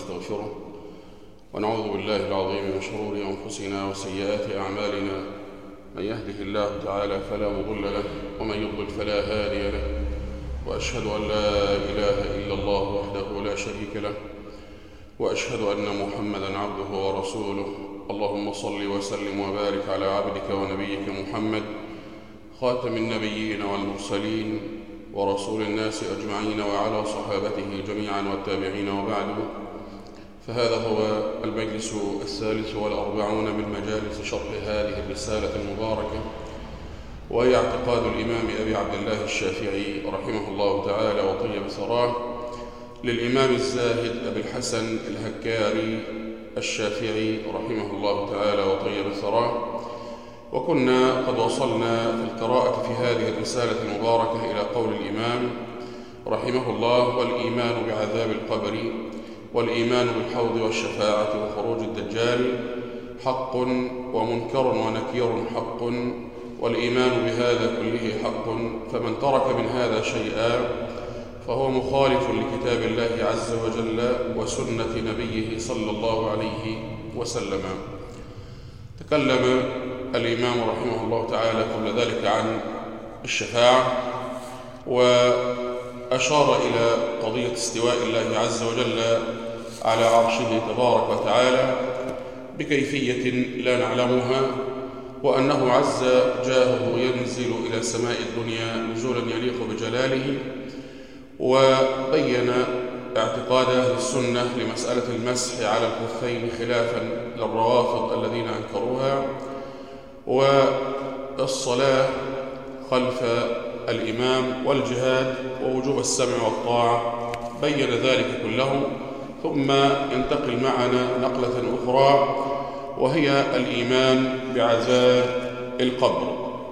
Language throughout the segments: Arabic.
ونستغفره ونعوذ بالله العظيم من شرور أنفسنا وسيئات أعمالنا. من يهده الله تعالى فلا مضل له ومن يضلل فلا هادي له، وأشهد أن لا إله إلا الله وحده لا شريك له، وأشهد أن محمدًا عبده ورسوله. اللهم صل وسلم وبارك على عبدك ونبيك محمد، خاتم النبيين والمرسلين ورسول الناس أجمعين، وعلى صحابته جميعا والتابعين، وبعد. فهذا هو المجلس 43 من مجالس شرح هذه الرسالة المباركة، وهي اعتقاد الإمام أبي عبد الله الشافعي رحمه الله تعالى وطيب ثراه، للإمام الزاهد أبي الحسن الهكاري الشافعي رحمه الله تعالى وطيب ثراه. وكنا قد وصلنا في القراءة في هذه الرسالة المباركة إلى قول الإمام رحمه الله: والإيمان بعذاب القبر، والإيمان بالحوض والشفاعة وخروج الدجال حق، ومنكر ونكير حق، والإيمان بهذا كله حق، فمن ترك من هذا شيئا فهو مخالف لكتاب الله عز وجل وسنة نبيه صلى الله عليه وسلم. تكلم الإمام رحمه الله تعالى قبل ذلك عن الشفاعة، وأشار إلى قضية استواء الله عز وجل على عرشه تبارك وتعالى بكيفية لا نعلمها، وأنه عز جاهه ينزل إلى سماء الدنيا نزولا يليق بجلاله، وبين اعتقاد أهل السنة لمسألة المسح على الخفين خلافا للروافض الذين أنكروها، والصلاة خلف الإمام، والجهاد، ووجوب السمع والطاعة. بين ذلك كله، ثم ينتقل معنا نقلة أخرى وهي الإيمان بعذاب القبر.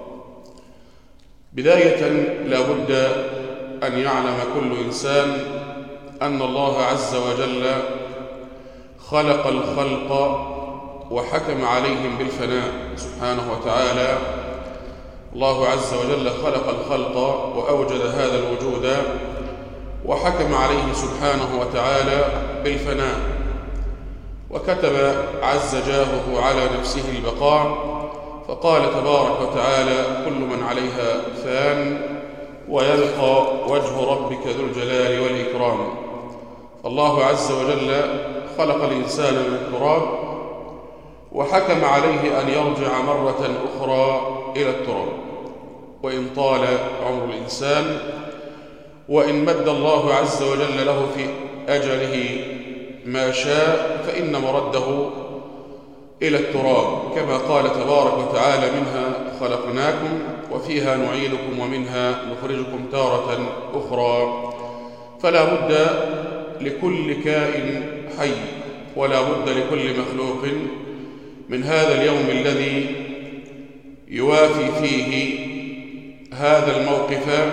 بداية لا بد أن يعلم كل إنسان أن الله عز وجل خلق الخلق وحكم عليهم بالفناء سبحانه وتعالى. الله عز وجل خلق الخلق وأوجد هذا الوجود وحكم عليه سبحانه وتعالى بالفناء، وكتب عز جاهه على نفسه البقاء، فقال تبارك وتعالى: كل من عليها فان ويبقى وجه ربك ذو الجلال والإكرام. فالله عز وجل خلق الإنسان من التراب وحكم عليه أن يرجع مرة أخرى إلى التراب، وإن طال عمر الإنسان وإن مد الله عز وجل له في أجله ما شاء فإن مرده إلى التراب، كما قال تبارك وتعالى: منها خلقناكم وفيها نعيدكم ومنها نخرجكم تارة أخرى. فلا بد لكل كائن حي ولا بد لكل مخلوق من هذا اليوم الذي يوافي فيه هذا الموقف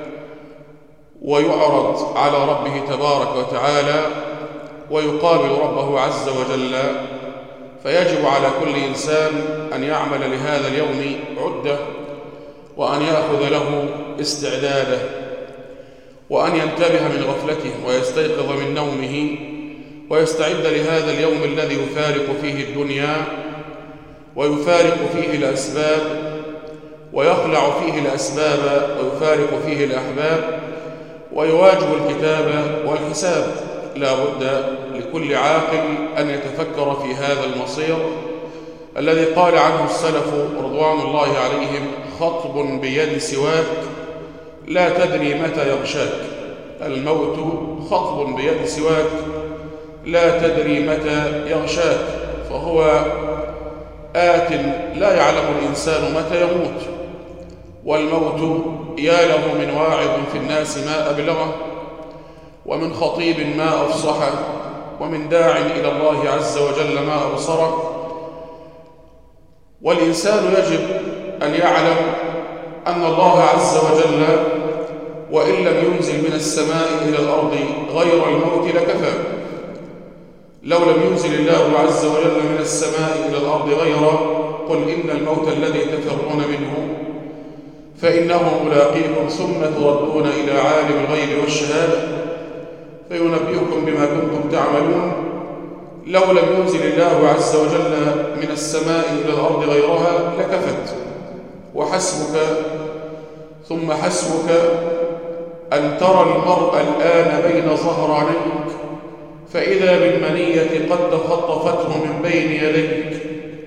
ويعرض على ربه تبارك وتعالى ويقابل ربه عز وجل. فيجب على كل إنسان أن يعمل لهذا اليوم عدة، وأن يأخذ له استعداده، وأن ينتبه من غفلته ويستيقظ من نومه ويستعد لهذا اليوم الذي يفارق فيه الدنيا ويفارق فيه الأسباب ويخلع فيه الأسباب ويفارق فيه الأحباب ويواجه الكتاب والحساب. لا بد لكل عاقل أن يتفكر في هذا المصير الذي قال عنه السلف رضوان الله عليهم: خطب بيد سواك لا تدري متى يغشاك. الموت خطب بيد سواك لا تدري متى يغشاك، فهو آت لا يعلم الإنسان متى يموت. والموت يا له من واعظ في الناس ما أبلغه، ومن خطيب ما أفصحه، ومن داع إلى الله عز وجل ما أبصره. والإنسان يجب أن يعلم أن الله عز وجل وإن لم ينزل من السماء إلى الأرض غير الموت لكفى. لو لم ينزل الله عز وجل من السماء إلى الأرض غيره، قل إن الموت الذي تفرون منه فإنه ملاقيكم ثم تردون إلى عالم الغيب والشهادة فينبئكم بما كنتم تعملون. لو لم ينزل الله عز وجل من السماء إلى الأرض غيرها لكفت. وحسبك ثم حسبك أن ترى المرء الآن بين ظهرانيك فإذا بالمنية قد تخطفته من بين يديك،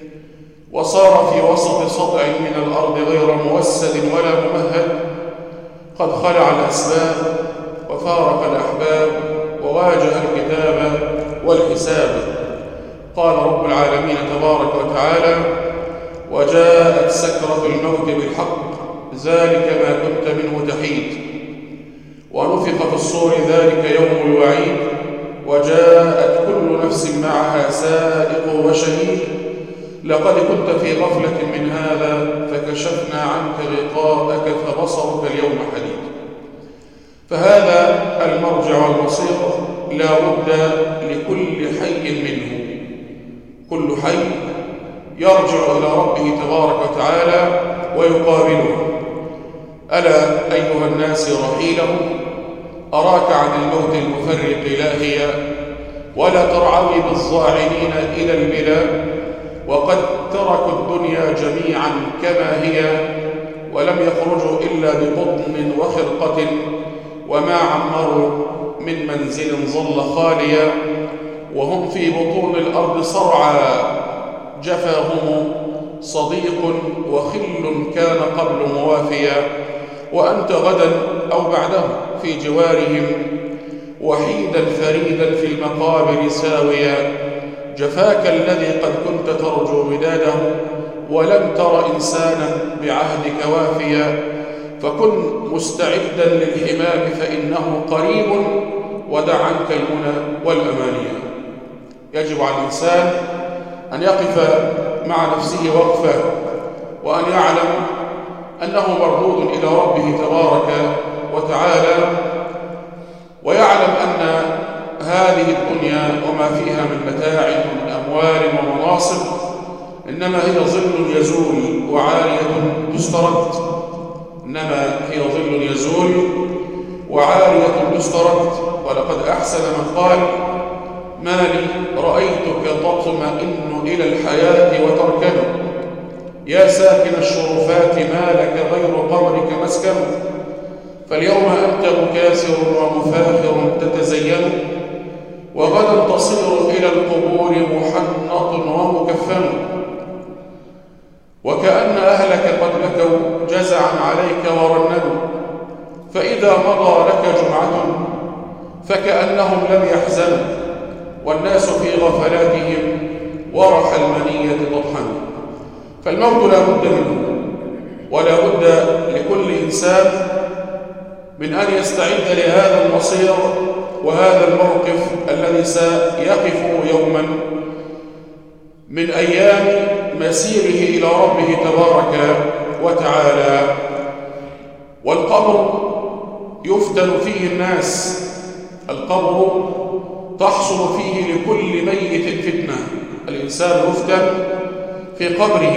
وصار في وسط سطع من الأرض غير موسد ولا ممهد، قد خلع الأسباب وفارق الأحباب وواجه الكتاب والحساب. قال رب العالمين تبارك وتعالى: وجاءت سكرة الموت بالحق ذلك ما كنت منه تحيد، ونفخ في الصور ذلك يوم الوعيد، وجاءت كل نفس معها سائق وشهيد، لقد كنت في غفلة من هذا فكشفنا عنك غطاءك فبصرك اليوم حديد. فهذا المرجع والمصير لا بد لكل حي منه. كل حي يرجع إلى ربه تبارك وتعالى ويقابله. ألا أيها الناس رحيله، أراك عن الموت المفرق لاهيا، ولا ترعوي بالظاعنين إلى البلا، وقد تركوا الدنيا جميعا كما هي، ولم يخرجوا إلا بقطن وخرقة، وما عمروا من منزل ظل خاليا، وهم في بطون الأرض صرعا، جفاهم صديق وخل كان قبل موافيا، وأنت غدا أو بعده في جوارهم، وحيدا فريدا في المقابر ساويا، جفاك الذي قد كنت ترجو وداده، ولم تر إنسانا بعهدك وافيا، فكن مستعدا للحمام فإنه قريب، ودع عنك المنى والأمانية. يجب على الإنسان أن يقف مع نفسه وقفة، وأن يعلم أنه مردود إلى ربه تبارك وتعالى، ويعلم أن هذه الدنيا وما فيها من متاع ومن أموال ومناصب إنما هي ظل يزول وعارية تسترد. إنما هي ظل يزول وعارية تسترد. ولقد أحسن من قال: ما لي رأيتك تطمئن إلى الحياة وتركن، يا ساكن الشرفات ما لك غير قمرك مسكن، فاليوم أنت مكاسر ومفاخر تتزين، وغدا تصير إلى القبور محنط ومكفن، وكأن أهلك قد بكوا جزعا عليك ورننوا، فإذا مضى لك جمعة فكأنهم لم يحزنوا، والناس في غفلاتهم ورح المنية تطحن. فالموت لا بد منه، ولا بد لكل إنسان من أن يستعد لهذا المصير وهذا الموقف الذي سيقف يوما من أيام مسيره إلى ربه تبارك وتعالى. والقبر يفتن فيه الناس، القبر تحصل فيه لكل ميت فتنة. الإنسان يفتن في قبره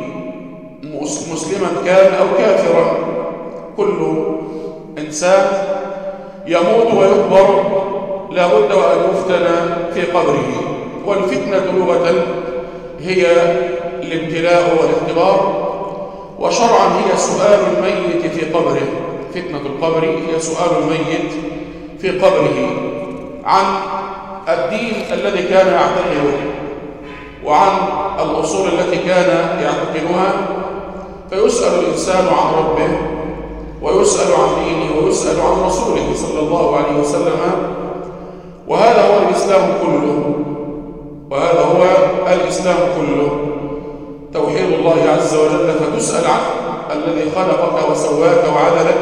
مسلما كان أو كافرا. كل إنسان يموت ويقبر لا بد وأن يفتن في قبره. والفتنة لغة هي الابتلاء والاختبار، وشرعا هي سؤال الميت في قبره. فتنة القبر هي سؤال الميت في قبره عن الدين الذي كان يعتقده وعن الأصول التي كان يعتقدها، فيسأل الإنسان عن ربه ويسأل عن دينه ويسأل عن رسوله صلى الله عليه وسلم. وهذا هو الإسلام كله، وهذا هو الإسلام كله، توحيد الله عز وجل، فتسأل عنه الذي خلقك وسواك وعدلك،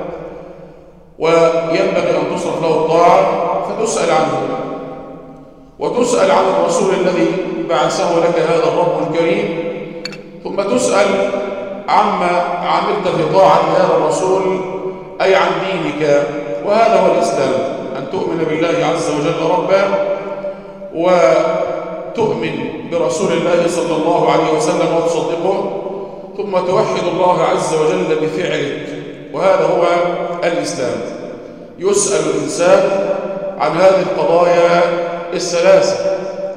وينبغي أن تصرف له الطاعة فتسأل عنه، وتسأل عن الرسول الذي بعثه لك هذا الرب الكريم، ثم تسأل عما عملت في طاعة هذا الرسول أي عن دينك. وهذا هو الإسلام، أن تؤمن بالله عز وجل ربا، وتؤمن برسول الله صلى الله عليه وسلم وتصدقه، ثم توحد الله عز وجل بفعلك. وهذا هو الإسلام. يسأل الإنسان عن هذه القضايا الثلاثة: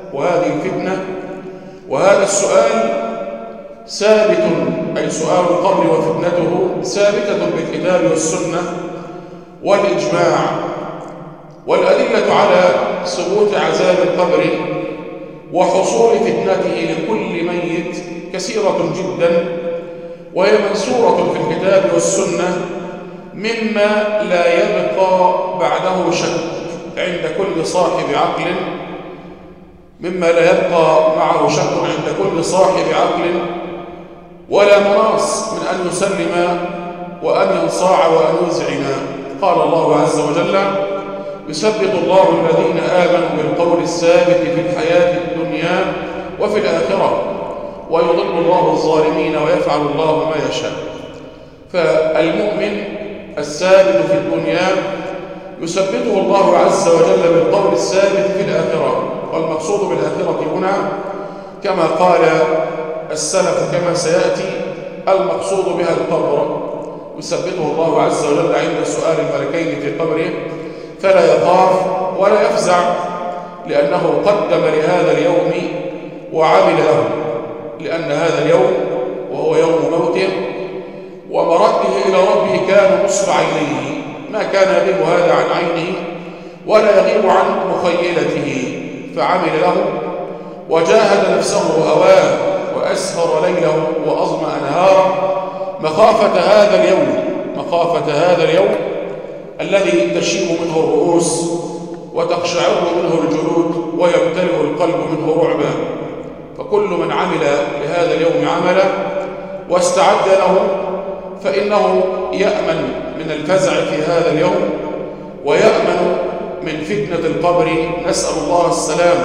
وهذه الفتنة وهذا السؤال ثابت، أي سؤال القبر وفتنته ثابتة بالكتاب والسنة والإجماع، والأدلة على ثبوت عذاب القبر وحصول فتنته لكل ميت كثيرة جدا، وهي منصورة في الكتاب والسنة مما لا يبقى بعده شك عند كل صاحب عقل، مما لا يبقى معه شك عند كل صاحب عقل، ولا مناص من أن يسلم وأن ينصاع وأن يذعن. قال الله عز وجل: يثبت الله الذين آمنوا بالقول الثابت في الحياة الدنيا وفي الآخرة ويضل الله الظالمين ويفعل الله ما يشاء. فالمؤمن الثابت في الدنيا يثبته الله عز وجل بالقول الثابت في الآخرة، والمقصود بالآخرة هنا كما قال السلف كما سيأتي المقصود بها القبر، يثبته الله عز وجل عند سؤال الملكين في قبره فلا يخاف ولا يفزع، لأنه قدم لهذا اليوم وعمل له، لأن هذا اليوم وهو يوم موته ومرده إلى ربه كان نصب عينيه، ما كان يغيب هذا عن عينه ولا يغيب عن مخيلته، فعمل له وجاهد نفسه وهواه وأسهر ليله وأظمأ نهاره مخافة هذا اليوم الذي تشيب منه الرؤوس وتقشعر منه الجلود ويمتلئ القلب منه رعبا. فكل من عمل لهذا اليوم عملا واستعد له فإنه يأمن من الفزع في هذا اليوم ويأمن من فتنة القبر، نسأل الله السلامة.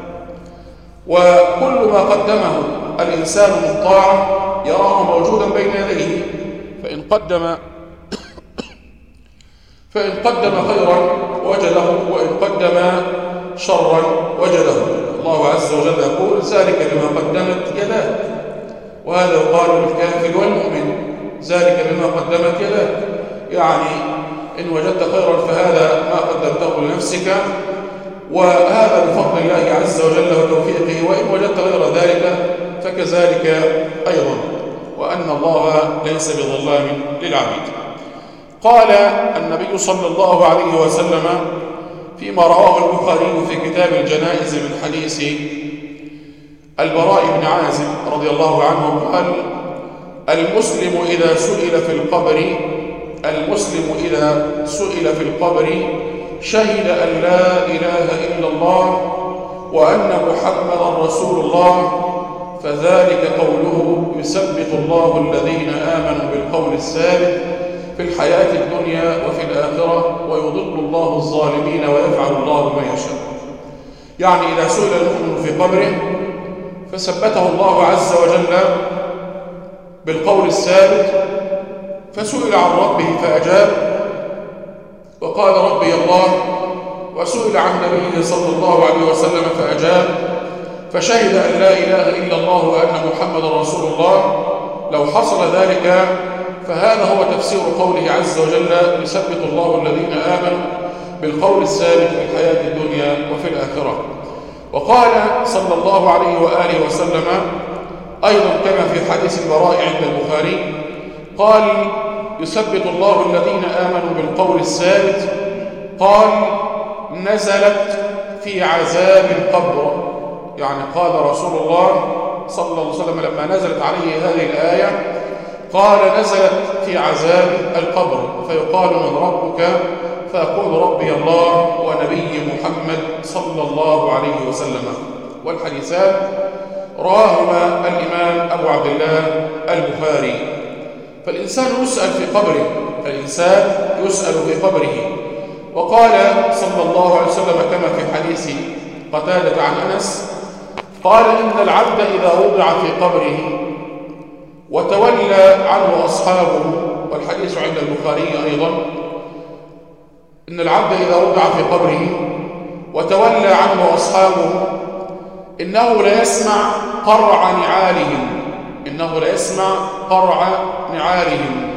وكل ما قدمه الإنسان من طاعة يراه موجودا بين يديه، فإن قدم خيرا وجده وإن قدم شرا وجده. الله عز وجل يقول: ذلك بما قدمت يداك، وهذا يقال للكافر والمؤمن: ذلك بما قدمت يداك، يعني إن وجدت خيرا فهذا ما قدمته لنفسك، وهذا بفضل الله عز وجل وتوفيقه، وإن وجدت غير ذلك فكذلك أيضا، وأن الله ليس بظلام للعبيد. قال النبي صلى الله عليه وسلم فيما رواه البخاري في كتاب الجنائز من حديث البراء بن عازب رضي الله عنه قال: المسلم إذا سئل في القبر شهد أن لا إله إلا الله وأن محمدا رسول الله، فذلك قوله: يثبت الله الذين آمنوا بالقول الثابت في الحياة الدنيا وفي الآخرة ويضل الله الظالمين ويفعل الله ما يشاء. يعني إذا سئل المؤمن في قبره فثبته الله عز وجل بالقول الثابت، فسئل عن ربه فأجاب وقال: ربي الله، وسئل عن نبيه صلى الله عليه وسلم فأجاب، فشهد أن لا إله إلا الله وأن محمد رسول الله. لو حصل ذلك فهذا هو تفسير قوله عز وجل: يثبت الله الذين آمنوا بالقول الثابت في الحياة الدنيا وفي الآخرة. وقال صلى الله عليه وآله وسلم أيضا كما في حديث البراء عند البخاري قال: يثبت الله الذين آمنوا بالقول الثابت، قال: نزلت في عذاب القبر. يعني قال رسول الله صلى الله عليه وسلم لما نزلت عليه هذه الآية قال: نزلت في عذاب القبر، فيقال: من ربك؟ فيقول: ربي الله ونبي محمد صلى الله عليه وسلم. والحديثان رواهما الإمام أبو عبد الله البخاري. فالإنسان يسأل في قبره. وقال صلى الله عليه وسلم كما في حديث قتادة عن أنس قال: إن العبد إذا وضع في قبره وتولى عنه أصحابه، والحديث عند البخاري أيضا: إن العبد إذا وضع في قبره وتولى عنه أصحابه إنه ليسمع قرع نعالهم.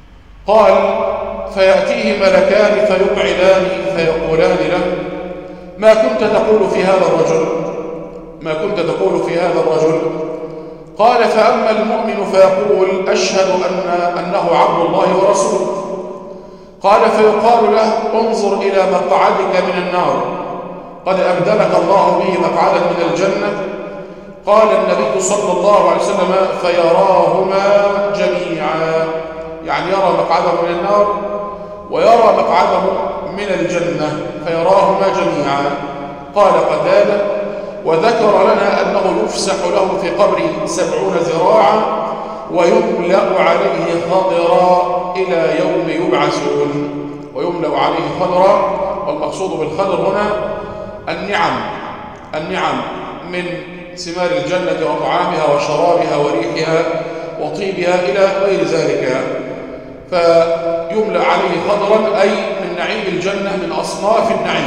قال: فيأتيه ملكان فيقعدان فيقولان له: ما كنت تقول في هذا الرجل؟ ما كنت تقول في هذا الرجل؟ قال: فأما المؤمن فيقول: أشهد أنه عبد الله ورسوله. قال: فيقال له: انظر إلى مقعدك من النار، قد أبدلك الله به مقعدا من الجنة. قال النبي صلى الله عليه وسلم: فيراهما جميعا، يعني يرى مقعده من النار ويرى مقعده من الجنة، فيراهما جميعا. قال قتادة: وذكر لنا أنه يفسح له في قبره 70 ذراعا ويملأ عليه خضرا إلى يوم يبعثون. ويملأ عليه خضرا، والمقصود بالخضر هنا النعم من ثمار الجنة وطعامها وشرابها وريحها وطيبها إلى غير ذلك. فيملأ عليه خضرا أي من نعيم الجنة، من أصناف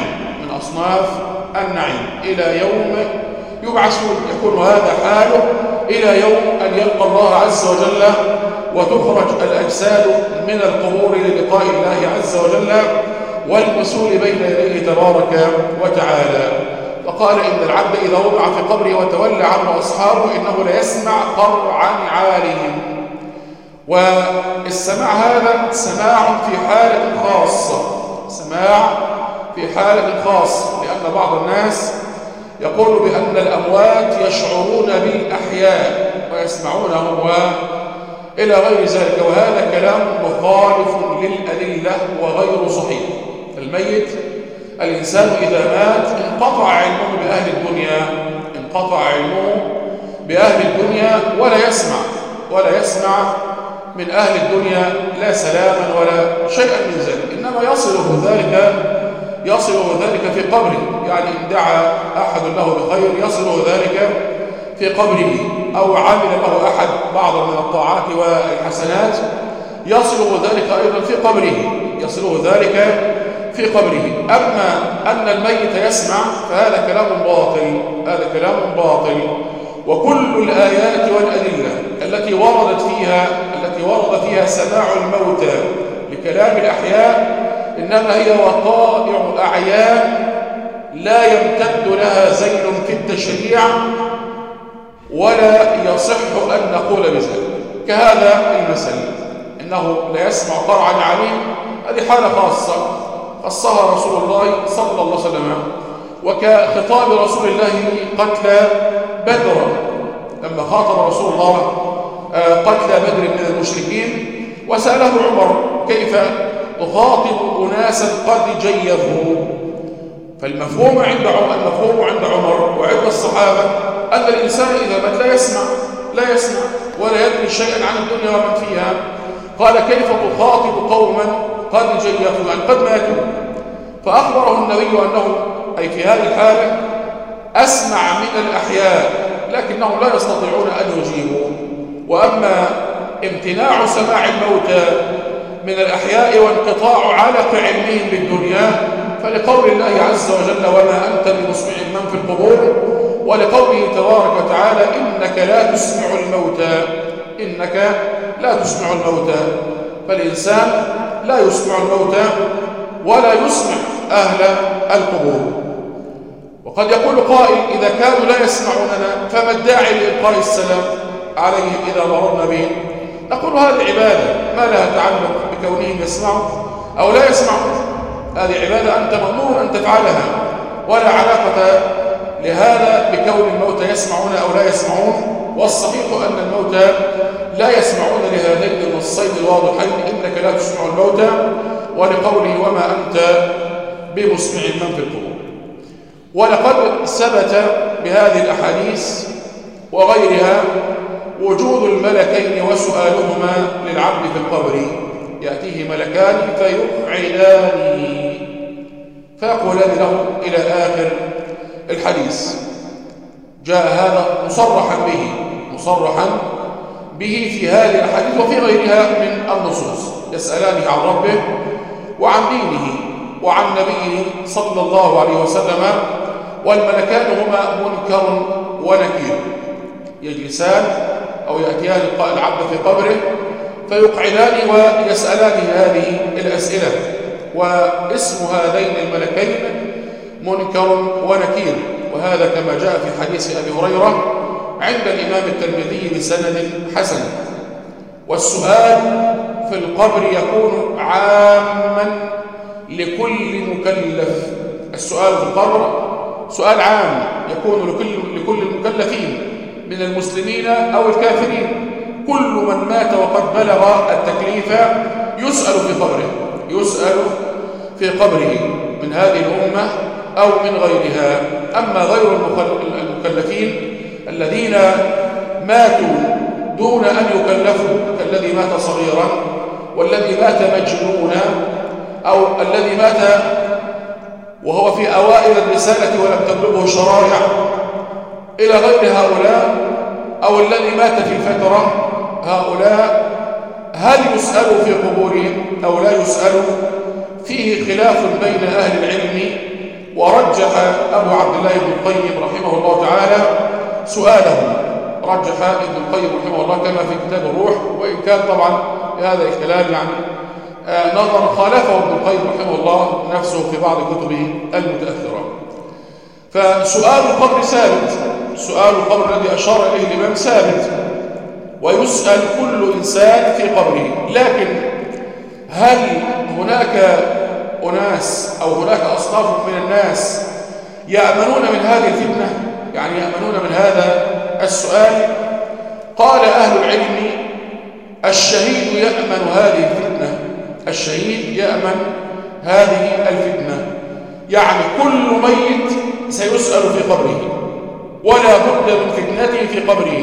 النعيم إلى يوم يبعثون. يكون هذا حاله إلى يوم أن يلقى الله عز وجل وتخرج الأجساد من القبور للقاء الله عز وجل والمسؤول بين يديه تبارك وتعالى. وقال: إن العبد إذا وضع في قبره وتولى عنه أصحابه إنه ليسمع قرع نعالهم. والسماع هذا سماع في حالة خاصة، لأن بعض الناس يقول بأن الأموات يشعرون بالأحياء ويسمعونهم إلى غير ذلك، وهذا كلام مخالف للأدلة وغير صحيح. الميت الإنسان إذا مات انقطع علمه بأهل الدنيا ولا يسمع من أهل الدنيا لا سلاما ولا شيئا من ذلك، إنما يصله ذلك في قبره. يعني إن دعا أحد له بخير يصله ذلك في قبره، أو عمل له أحد بعض من الطاعات والحسنات يصله ذلك أيضا في قبره. أما أن الميت يسمع فهذا كلام باطل. وكل الآيات والأدلة التي ورد فيها سماع الموتى لكلام الأحياء إنما هي وقائع أعيان لا يمتد لها ذيل في التشريع ولا يصح أن نقول بذلك. كهذا المثل إنه لا يسمع قرعا عليم، هذه حالة خصها رسول الله صلى الله عليه وسلم، وكخطاب رسول الله قتل بدر لما خاطب رسول الله قتل بدر من المشركين، وسأله عمر: كيف تخاطب أناسا قد جيفوا؟ فالمفهوم عند عمر وعند الصحابة أن الإنسان إذا مات لا يسمع ولا يدري شيئا عن الدنيا ومن فيها. قال: كيف تخاطب قوما قد جيفوا، يعني قد ماتوا؟ فأخبره النبي أنه أي في هذه الحالة أسمع من الأحياء لكنهم لا يستطيعون أن يجيبوا. وأما امتناع سماع الموتى من الأحياء وانقطاع علق علمهم بالدنيا فلقول الله عز وجل: وما أنت بمسمع من في القبور، ولقوله تبارك وتعالى: إنك لا تسمع الموتى. فالإنسان لا يسمع الموتى ولا يسمع أهل القبور. وقد يقول قائل: إذا كانوا لا يسمعوننا فما الداعي لإلقاء السلام عليهم إذا مررنا بهم؟ نقول: هذه عبادة ما لها تعلق بكونهم يسمعوا أو لا يسمعوا، هذه عبادة أنت مأمور أن تفعلها، ولا علاقة لهذا بكون الموتى يسمعون أو لا يسمعون. والصحيح أن الموتى لا يسمعون لهذين النصين الواضحين: إنك لا تسمع الموتى، ولقوله: وما أنت بمسمع من في القبور. ولقد ثبت بهذه الأحاديث وغيرها وجود الملكين وسؤالهما للعبد في القبر. يأتيه ملكان فيقعدان فيقولان له إلى آخر الحديث. جاء هذا مصرحا به في هذه الأحاديث وفي غيرها من النصوص. يسألانه عن ربه وعن دينه وعن نبيه صلى الله عليه وسلم، والملكان هما منكر ونكير، يجلسان أو يأتيان العبد في قبره فيقعدان ويسألان هذه الأسئلة. واسم هذين الملكين منكر ونكير، وهذا كما جاء في حديث أبي هريرة عند الإمام الترمذي بسند حسن. والسؤال في القبر يكون عاما لكل مكلف. السؤال في القبر سؤال عام يكون لكل المكلفين من المسلمين أو الكافرين. كل من مات وقد بلغ التكليف يسأل في قبره، يسأل في قبره من هذه الأمة أو من غيرها. أما غير المكلفين الذين ماتوا دون أن يكلفوا، كالذي مات صغيرا والذي مات مجنونا أو الذي مات وهو في أوائل الرسالة ولم تبلغه الشرائع إلى غير هؤلاء، أو الذي مات في فترة، هؤلاء هل يسألوا في قبورهم أو لا يسألوا؟ فيه خلاف بين أهل العلم، ورجح أبو عبد الله بن القيم رحمه الله تعالى سؤالهم، رجح ابن القيم رحمه الله كما في كتاب الروح، وإن كان طبعا هذا الكلام نظر خالفه ابن القيم رحمه الله نفسه في بعض كتبه المتأخرة. فسؤال القبر ثابت، سؤال القبر الذي أشار إليه الإمام ثابت، ويسأل كل إنسان في قبره. لكن هل هناك أناس أو هناك أصناف من الناس يأمنون من هذه الفتنة، يعني يأمنون من هذا السؤال؟ قال أهل العلم الشهيد يأمن هذه الفتنة، الشهيد يأمن هذه الفتنة، يعني كل ميت سيسأل في قبره ولا بد من فتنته في قبره،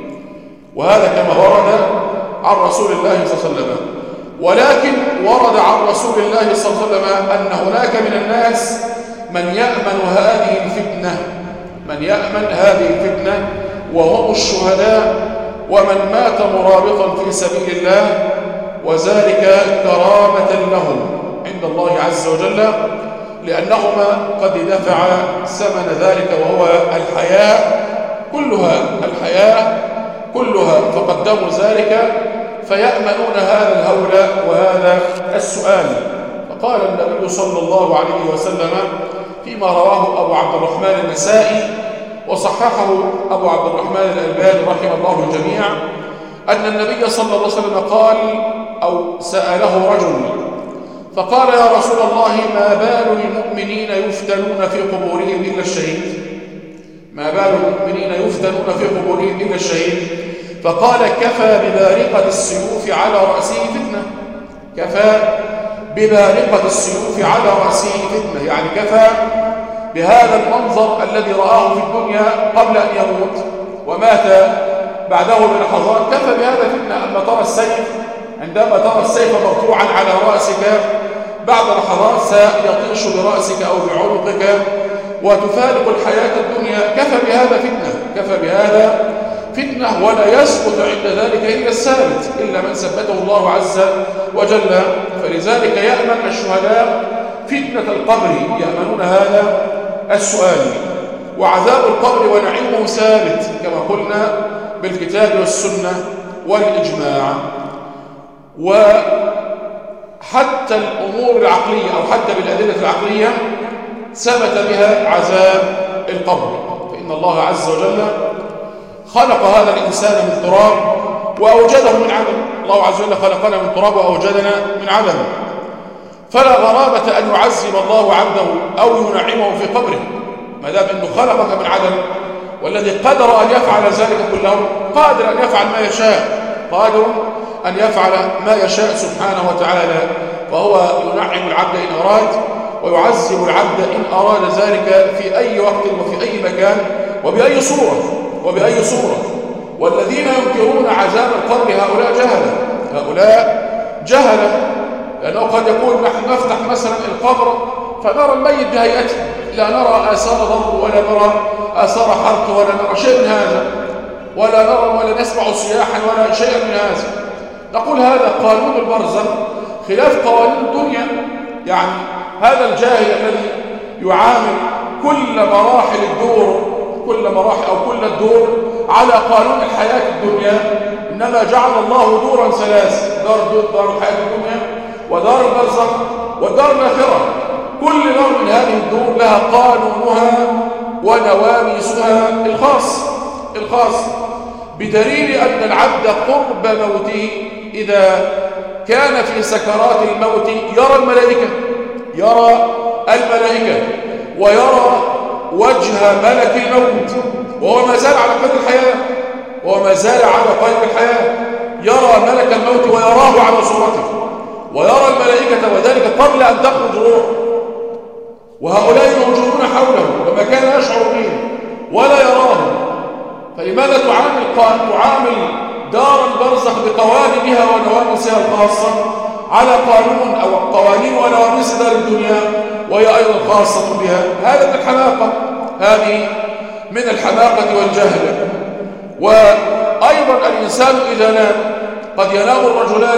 وهذا كما ورد عن رسول الله صلى الله عليه وسلم. ولكن ورد عن رسول الله صلى الله عليه وسلم أن هناك من الناس من يأمن هذه الفتنة، من يأمن هذه الفتنة وهم الشهداء ومن مات مرابطا في سبيل الله، وذلك كرامة لهم عند الله عز وجل، لأنهما قد دفع ثمن ذلك وهو الحياة كلها، الحياة كلها، فقدموا ذلك فيأمنون هذا الهول وهذا السؤال. فقال النبي صلى الله عليه وسلم فيما رواه أبو عبد الرحمن النسائي وصححه أبو عبد الرحمن الألباني رحمه الله الجميع، أن النبي صلى الله عليه وسلم قال أو سأله رجل فقال يا رسول الله ما بال المؤمنين يفتنون في قبورهم إلا الشهيد، ما بال المؤمنين يفتنون في قبورهم إلا الشهيد؟ فقال كفى ببارقة السيوف على رأسه فتنة، كفى ببارقة السيوف على رأسه فتنة، يعني كفى بهذا المنظر الذي رآه في الدنيا قبل أن يموت ومات بعده بلحظات، كفى بهذا فتنة. أما ترى السيف، عندما ترى السيف مرفوعا على رأسك بعد لحظات سيطيش برأسك أو بعنقك وتفارق الحياة الدنيا، كفى بهذا فتنة، كفى بهذا فتنة. ولا يسقط عند ذلك إلا الثابت، إلا من ثبته الله عز وجل. فلذلك يأمن الشهداء فتنة القبر، يأمنون هذا السؤال. وعذاب القبر ونعيمه ثابت كما قلنا بالكتاب والسنة والإجماع. وحتى الأمور العقلية أو حتى بالأدلة العقلية ثبت بها عذاب القبر، فإن الله عز وجل خلق هذا الإنسان من تراب وأوجده من عدم. الله عز وجل خلقنا من تراب وأوجدنا من عدم، فلا غرابة أن يعذب الله عبده أو ينعمه في قبره ما دام أنه خلقك من عدم، والذي قدر أن يفعل ذلك كله قادر أن يفعل ما يشاء، قادر أن يفعل ما يشاء سبحانه وتعالى. فهو ينعم العبد إن أراد ويعذب العبد إن أراد ذلك في أي وقت وفي أي مكان وبأي صورة. والذين ينكرون عذاب القبر هؤلاء جهلة، هؤلاء جهلة، لأنه قد يقول نحن نفتح مثلا القبر فنرى الميت بهيئته، لا نرى آثار ضرب ولا نرى آثار حرق ولا نرى شيء من هذا، ولا نرى ولا نسمع صياحا ولا شيء من هذا. نقول هذا قانون البرزخ خلاف قوانين الدنيا. يعني هذا الجاهل الذي يعامل كل مراحل الدور، كل مراحل أو كل الدور على قانون الحياة الدنيا، إنما جعل الله دورا ثلاث: دار الحياة الدنيا ودار البرزخ ودار الآخرة. كل دار من هذه الدور لها قانونها ونواميسها الخاص بدليل أن العبد قرب موته إذا كان في سكرات الموت يرى الملائكة ويرى وجه ملك الموت وهو ما زال على قيد الحياة يرى ملك الموت ويراه على صورته ويرى الملائكة وذلك قبل أن تخرج روح وهؤلاء موجودون حوله وما كان يشعر بهم ولا يراهم فلماذا تعامل دار البرزخ بقوانينها ونواميسها الخاصة على قانون أو قوانين ونواميس دار الدنيا وهي أيضا خاصة بها؟ هذه من الحماقة والجهل. وأيضا الإنسان إذا نام قد ينام الرجلان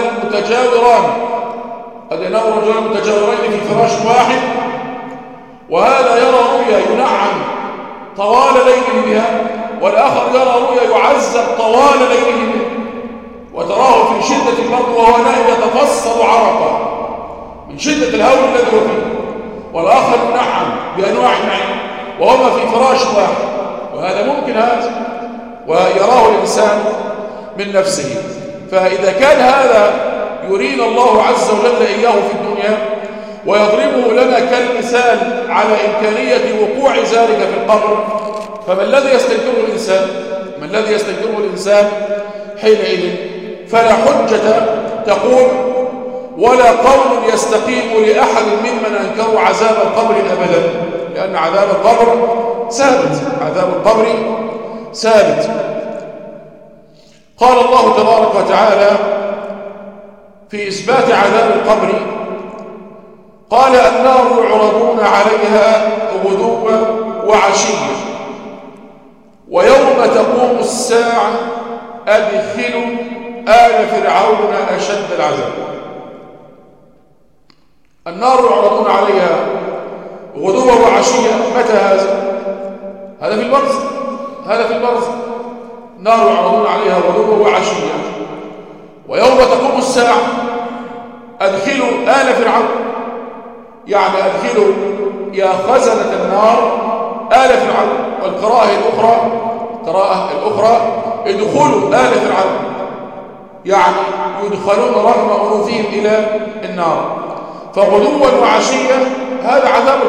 متجاورين في فراش واحد وهذا يرى رؤيا ينعم طوال ليله بها والآخر يرى رؤيا يعذب طوال ليله بها وتراه في شدة البرد وهو نائم يتفصل عرقا من شدة الهول الذي هو فيه والآخر ينعم بأنواع النعيم وهما في فراش واحد وهذا ممكن ويراه الإنسان من نفسه. فإذا كان هذا يرينا الله عز وجل إياه في الدنيا ويضربه لنا كالمثال على إمكانية وقوع ذلك في القبر فما الذي يستنكره الإنسان حينئذ؟ فلا حجة تقول ولا قول يستقيم لأحد ممن أنكروا عذاب القبر أبدا لأن عذاب القبر ثابت. قال الله تبارك وتعالى في إثبات عذاب القبر قال النار يعرضون عليها غدوا وعشيا ويوم تقوم الساعة أدخلوا آل فرعون أشد العذاب. النار يعرضون عليها غدوا وعشيا متى هذا في البرزخ النار يعرضون عليها غدوا وعشيا ويوم تقوم الساعة أدخلوا آل فرعون يعني أدخلوا يا خزنة النار آل فرعون. والقراءة الأخرى ادخلوا آل فرعون يعني يدخلون رغم أنوفهم إلى النار. فغدوا وعشيا هذا عذاب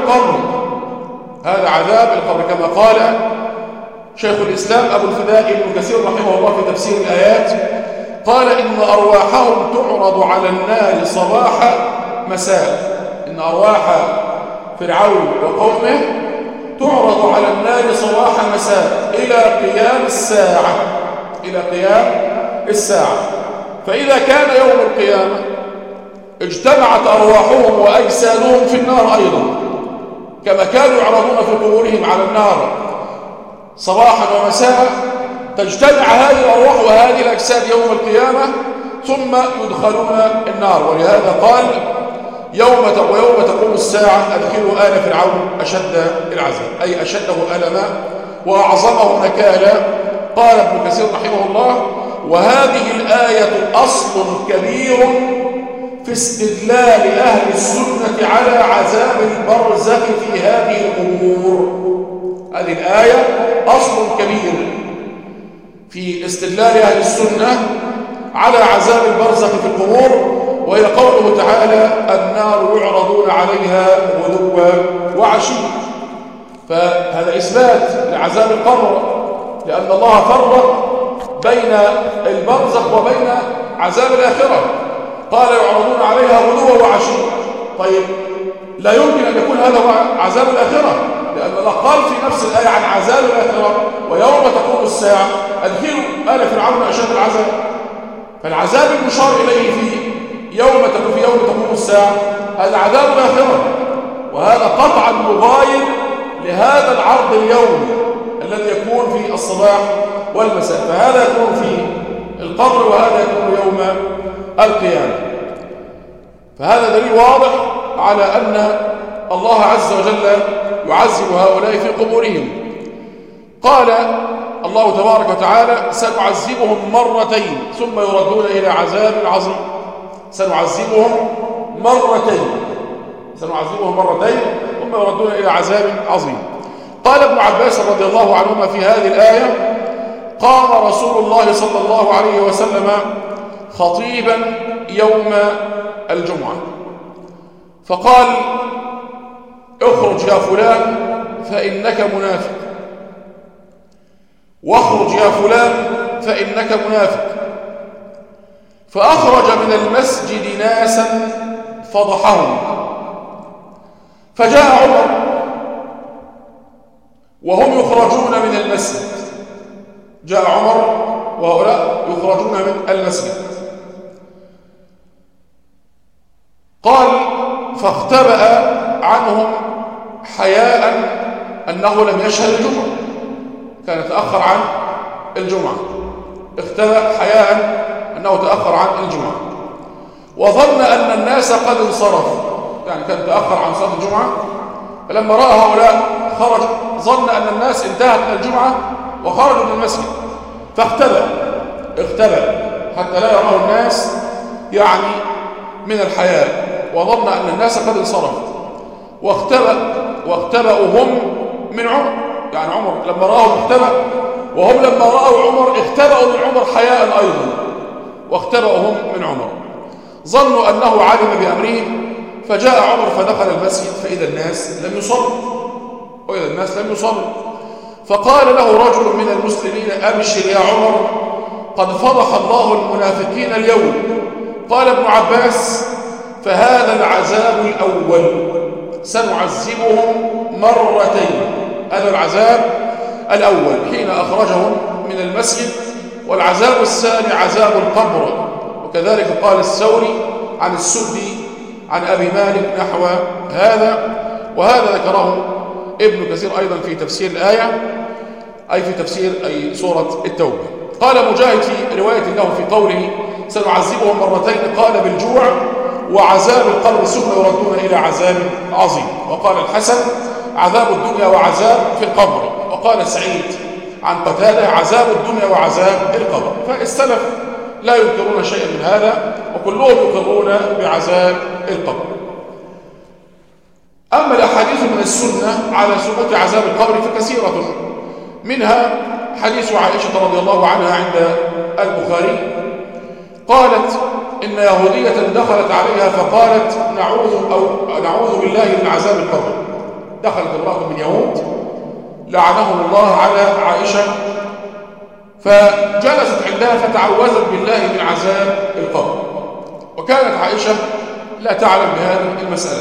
القبر كما قال شيخ الإسلام أبو الفداء ابن كثير رحمه الله في تفسير الآيات قال إن أرواحهم تعرض على النار صباح مساء. إن أرواح فرعون وقومه تعرض على النار صباح مساء إلى قيام الساعة. فإذا كان يوم القيامة اجتمعت أرواحهم وأجسادهم في النار أيضا كما كانوا يعرضون في قبورهم على النار صباحا ومساء تجتمع هذه الأرواح وهذه الأجساد يوم القيامة ثم يدخلون النار. ولهذا قال ويوم تقوم الساعة أدخلوا آل فرعون أشد العذاب أي أشده ألما وأعظمه نكالا. قال ابن كثير رحمه الله وهذه الآية أصل كبير في استدلال أهل السنة على عذاب البرزخ في هذه القبور. هذه الآية أصل كبير في استدلال أهل السنة على عذاب البرزخ في القبور وهي قوله تعالى النار يعرضون عليها غدوا وعشيا. فهذا إثبات لعذاب القبر لأن الله فرق بين البرزخ وبين عذاب الآخرة. قال يعرضون عليها غدوا وعشيا. طيب لا يمكن أن يكون هذا هو عذاب الآخرة لأن الله قال في نفس الآية عن عذاب الآخرة ويوم تقوم الساعة أدخلوا آل فرعون أشد العذاب. فالعذاب المشار إليه في يوم تقوم الساعة هذا عذاب الآخرة وهذا قطعا مغاير لهذا العرض اليومي الذي يكون في الصباح والمساء. فهذا يكون في القبر وهذا يكون يوم القيامة. فهذا دليل واضح على أن الله عز وجل يعذب هؤلاء في قبورهم. قال الله تبارك وتعالى سنعذبهم مرتين ثم يردون إلى عذاب عظيم. سنعذبهم مرتين سنعذبهم مرتين ثم يردون إلى عذاب عظيم. قال ابن عباس رضي الله عنهما في هذه الآية: قام رسول الله صلى الله عليه وسلم خطيبا يوم الجمعة فقال: اخرج يا فلان فإنك منافق، واخرج يا فلان فإنك منافق. فأخرج من المسجد ناسا فضحهم، فجاء عمر وهم يخرجون من المسجد. جاء عمر وهؤلاء يخرجون من المسجد. قال: فاختبأ عنهم حياء أنه لم يشهد الجمعة، كان يتأخر عن الجمعة، اختبأ حياء أنه تأخر عن الجمعة، وظن أن الناس قد انصرفوا، يعني كان تأخر عن صلاة الجمعة، فلما رأى هؤلاء خرج ظن أن الناس انتهت من الجمعة وخرجوا من المسجد، فاختبأ حتى لا يراه الناس يعني من الحياء، وظن أن الناس قد انصرفوا، واختبأوا هم من عمر، يعني عمر لما رأوا اختبأ، وهم لما رأوا عمر اختبأوا من عمر حياء أيضا، واختبأوا هم من عمر، ظنوا أنه علم بأمرهم. فجاء عمر فدخل المسجد فإذا الناس لم يصلوا، فقال له رجل من المسلمين: أبشر يا عمر، قد فضح الله المنافقين اليوم. قال ابن عباس: فهذا العذاب الأول، سنعذبهم مرتين. هذا العذاب الأول حين أخرجهم من المسجد، والعذاب الثاني عذاب القبر. وكذلك قال الثوري عن السدي عن أبي مالك نحو هذا، وهذا ذكره ابن كثير أيضا في تفسير الآية، أي في تفسير أي سورة التوبة. قال مجاهد في رواية له في قوله: سنعذبهم مرتين، قال بالجوع وعذاب القبر ثم يردون إلى عذاب عظيم. وقال الحسن: عذاب الدنيا وعذاب في القبر. وقال سعيد عن قتادة: عذاب الدنيا وعذاب القبر. فالسلف لا ينكرون شيئا من هذا، وكلهم يقرون بعذاب القبر. أما الأحاديث من السنة على ثبوت عذاب القبر فكثيرة، منها حديث عائشة رضي الله عنها عند البخاري، قالت: إن يهودية دخلت عليها فقالت: نعوذ بالله من عذاب القبر. دخلت امرأة من يهود لعنهم الله على عائشة، فجلست عندها فتعوذت بالله من عذاب القبر، وكانت عائشة لا تعلم بهذه المسألة،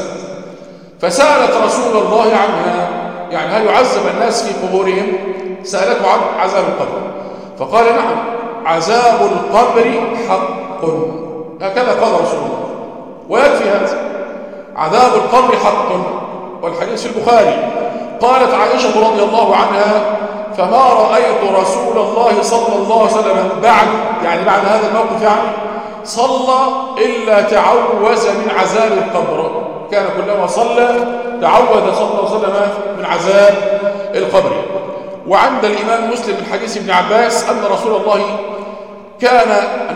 فسألت رسول الله عنها، يعني هل يعذب الناس في قبورهم؟ سألته عن عذاب القبر، فقال: نعم، عذاب القبر حق، هكذا قال رسول الله، ويكفي هذا، عذاب القبر حق. والحديث في البخاري. قالت عائشة رضي الله عنها: فما رأيت رسول الله صلى الله عليه وسلم بعد هذا الموقف صلى إلا تعوذ من عذاب القبر، كان كلما صلى تعوذ صلى الله عليه وسلم من عذاب القبر. وعند الإمام مسلم من حديث ابن عباس أن رسول الله كان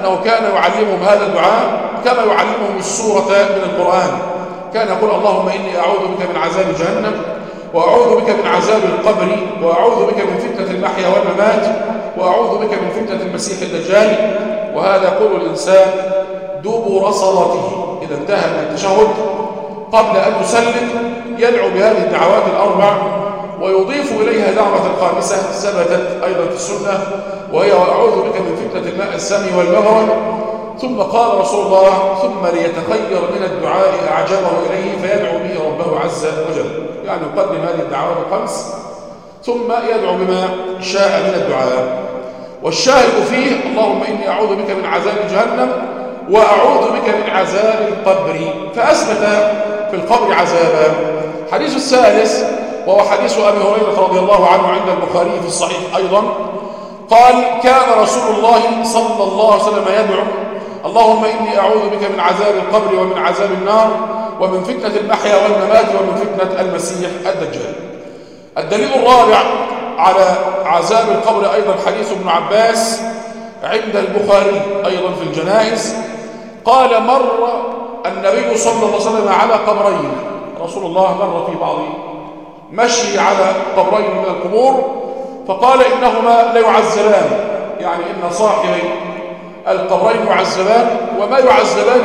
يعلمهم هذا الدعاء كما يعلمهم السورة من القرآن، كان يقول: اللهم إني أعوذ بك من عذاب جهنم، وأعوذ بك من عذاب القبر، وأعوذ بك من فتنة المحيا والممات، وأعوذ بك من فتنة المسيح الدجال. وهذا يقول الإنسان دبر صلاته إذا انتهى من التشهد، قبل أن يسلم يدعو بهذه الدعوات الأربع، ويضيف إليها دعوة خامسة ثبتت أيضا في السنة، وهي: وأعوذ بك من فتنة الماء السمي والمغرب. ثم قال رسول الله: ثم ليتخير من الدعاء أعجبه إليه فيدعو به ربه عز وجل، يعني يقدم هذه الدعوات الخمس ثم يدعو بما شاء من الدعاء. والشاهد فيه: اللهم إني أعوذ بك من عذاب جهنم، وأعوذ بك من عذاب القبر، فأثبت في القبر عذابا. حديث الثالث وهو حديث أبي هريرة رضي الله عنه عند البخاري في الصحيح أيضا، قال: كان رسول الله صلى الله عليه وسلم يدعو: اللهم إني أعوذ بك من عذاب القبر ومن عذاب النار ومن فتنة المحيا والممات ومن فتنة المسيح الدجال. الدليل الرابع على عذاب القبر أيضا حديث ابن عباس عند البخاري أيضا في الجنائز، قال: مر النبي صلى الله عليه وسلم على قبرين، رسول الله مر في بعض مشي على قبرين من القبور فقال إنهما ليعذبان، يعني إن صاحبي القبرين يعذبان وما يعذبان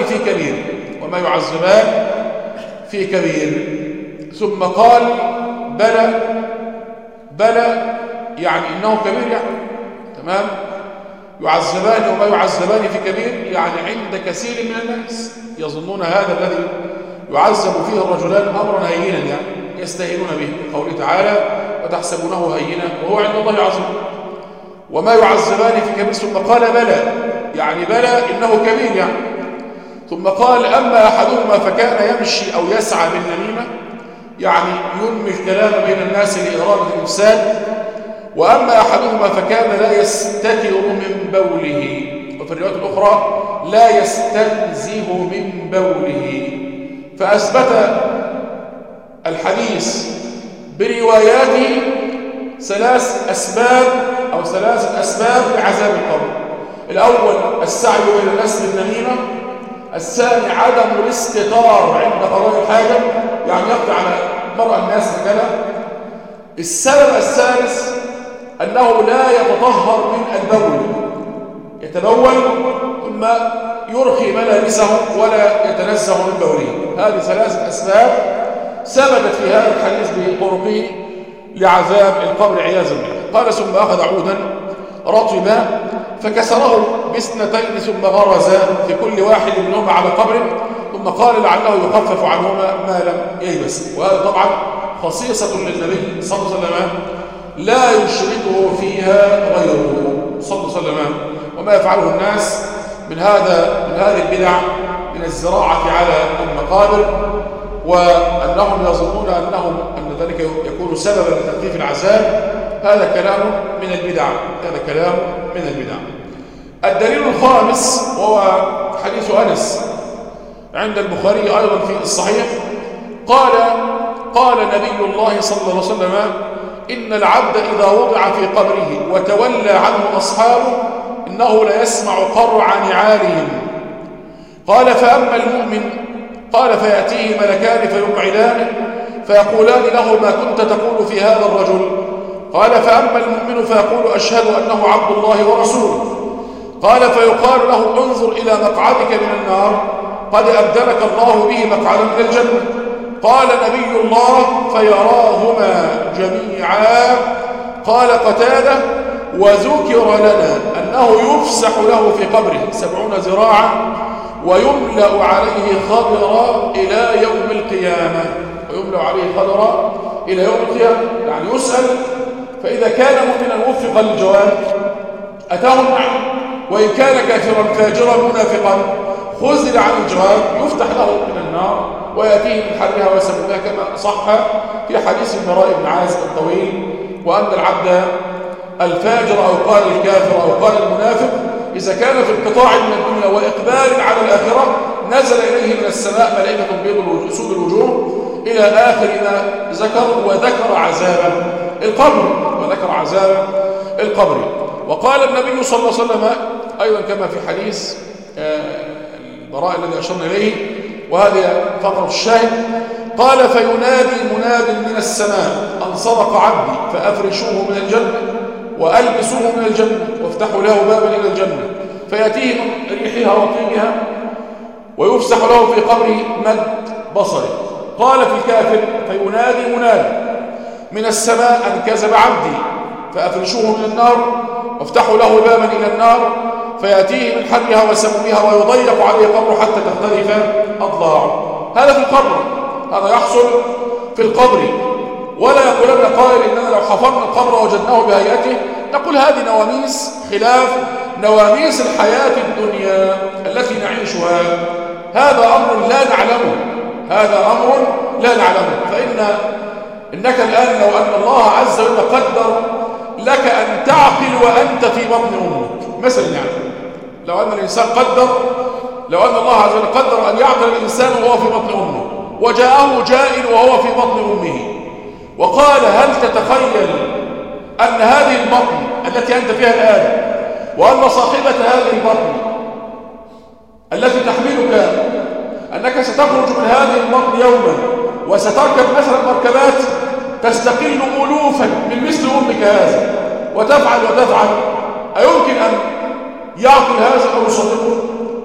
في كبير. ثم قال بلى يعني إنه كبير، يعني تمام، يعذبان وما يعذبان في كبير، يعني عند كثير من الناس يظنون هذا الذي يعذب فيه الرجلان أمرا هينا، يعني يستهينون به، قوله تعالى وتحسبونه هينا وهو عند الله عظيم. وما يعذبان في كبير. ثم قال بلى، يعني بلى إنه كبير يعني. ثم قال أما أحدهما فكان يمشي أو يسعى بالنميمة، يعني ينمي الكلام بين الناس لإرادة الإفساد. وأما أحدهما فكان لا يستتر من بوله، وفي الرواية الأخرى لا يستنزه من بوله. فأثبت الحديث برواياته ثلاث أسباب لعذاب القبر. الأول السعي إلى الناس بالنميمة، الثاني عدم الاستتار عند قضاء الحاجة، يعني يقضي على مرأى الناس هكذا. السبب الثالث أنه لا يتطهر من البول، يتبول ثم يرخي ملابسه ولا يتنزه من بوله. هذه ثلاثة أسباب ثبتت في هذا الحديث بطرقه لعذاب القبر عياذا بالله. قال ثم أخذ عودا رطبا فكسره باثنتين ثم غرز في كل واحد منهما على قبر، ثم قال لعله يخفف عنهما ما لم ييبس. وهذا طبعا خصيصة للنبي صلى الله عليه وسلم لا يشركه فيها غيره صلى الله عليه وسلم. وما يفعله الناس من هذه البدع من الزراعة على المقابر، وأنهم يظنون أن ذلك يكون سببا لتخفيف العذاب، هذا كلام من البدع. الدليل الخامس وهو حديث أنس عند البخاري أيضا في الصحيح. قال نبي الله صلى الله عليه وسلم إن العبد إذا وضع في قبره وتولى عنه أصحابه إنه ليسمع قرع نعالهم. قال فأما المؤمن قال فيأتيه ملكان فيقعدانه فيقولان له ما كنت تقول في هذا الرجل؟ قال فأما المؤمن فيقول أشهد أنه عبد الله ورسوله. قال فيقال له انظر إلى مقعدك من النار قد أبدلك الله به مقعدا من الجنة. قال نبي الله فيراهما جميعا. قال قتادة وذكر لنا أنه يفسح له في قبره 70 ذراعا ويملأ عليه خضرا إلى يوم القيامة. يعني يسأل، فإذا كان مؤمنا وفق للجواب أتاه النعيم، وإن كان كافرا فاجرا منافقا خذل عن الجواب يفتح له من النار ويأتيه من حرها وسمومها، كما صح في حديث البراء بن عازب الطويل، وأن العبد الفاجر أو قال الكافر أو قال المنافق إذا كان في انقطاع من الدنيا وإقبال على الآخرة نزل إليه من السماء ملائكة بيض سود الوجوه إلى آخر ما ذكر، وذكر عذاب القبر. وقال النبي صلى الله عليه وسلم أيضا كما في حديث البراء الذي أشرنا إليه، وهذه فقرة الشاهد. قال فينادي مناد من السماء أن صدق عبدي فأفرشوه من الجنة وألبسوه من الجنة وافتحوا له بابا إلى الجنة فيأتيه من ريحها وطيبها ويفسح له في قبره مد بصره. قال في الكافر فينادي مناد من السماء أن كذب عبدي فأفرشوه من النار وافتحوا له بابا إلى النار فيأتيه من حرها وسمومها ويضيق عليه قبره حتى تختلف أضلاعه. هذا في القبر، هذا يحصل في القبر. ولا يقولن قائل إننا لو حفرنا القبر وجدناه بهيئته نقول هذه نواميس خلاف نواميس الحياة الدنيا التي نعيشها. هذا أمر لا نعلمه. فإنك الآن لو أن الله عز وجل قدر لك أن تعقل وأنت في بطن أمك مثلا، يعني لو أن الله عز وجل قدر أن يعقل الإنسان وهو في بطن أمه وجاءه جائل وهو في بطن أمه وقال هل تتخيل أن هذه البطن التي أنت فيها الآن وأن صاحبة هذه البطن التي تحملك أنك ستخرج من هذه البطن يوما وستركب مثلا مركبات تستقل ألوفا من مثل أمك هذا وتفعل وتفعل، أيمكن أن يعقل هذا أو يصدقه؟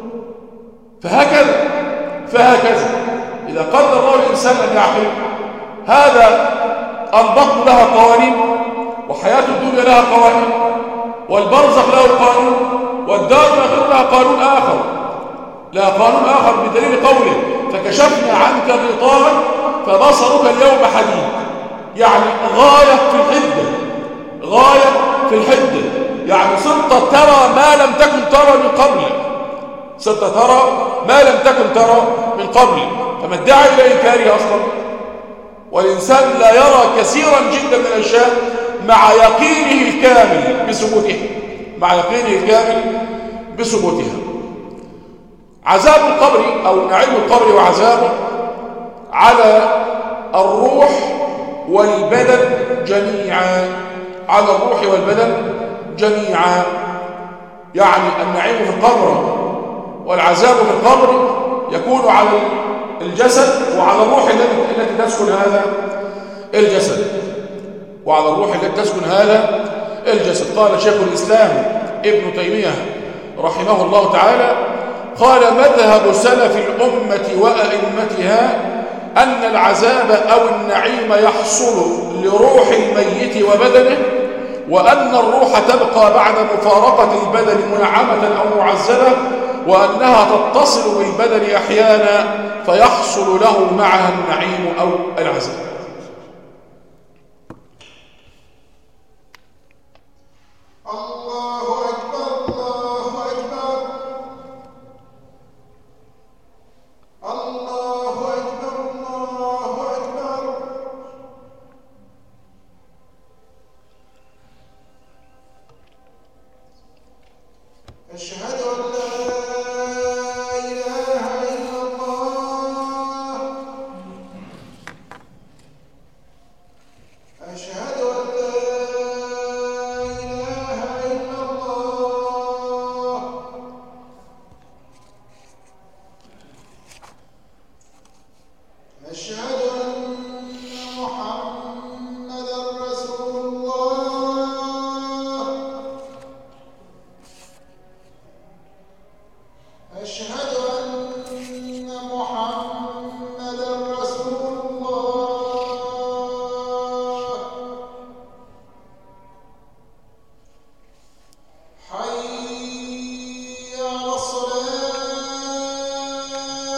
فهكذا إذا قدر الله الإنسان أن يعقل هذا، البطن لها قوانين، وحياة الدنيا لها قوانين، والبرزخ له قانون، والدار الآخرة لها قانون آخر، بدليل قوله فكشفنا عنك غطاءك فبصرك اليوم حديد، يعني غاية في الحدة، يعني صرت ترى ما لم تكن ترى من قبل، فما الداعي إلى إنكاره أصلا؟ والإنسان لا يرى كثيرا جدا من الأشياء مع يقينه الكامل بثبوتها. عذاب القبر أو نعيم القبر وعذابه على الروح والبدن جميعا، يعني النعيم في القبر والعذاب في القبر يكون على الجسد وعلى الروح التي تسكن هذا الجسد. قال شيخ الإسلام ابن تيمية رحمه الله تعالى، قال مذهب سلف الأمة وأئمتها أن العذاب أو النعيم يحصل لروح الميت وبدنه، وأن الروح تبقى بعد مفارقة البدن منعمة أو معذبة، وأنها تتصل بالبدن أحيانا فيحصل له معها النعيم أو العذاب. الله أكبر الله أكبر الله أكبر الله أكبر. أشهد أن لا إله إلا الله. أشهد أن لا إله إلا الله. أشهد أن محمدًا رسول الله. أشهد أن محمدًا رسول الله. حي على الصلاة.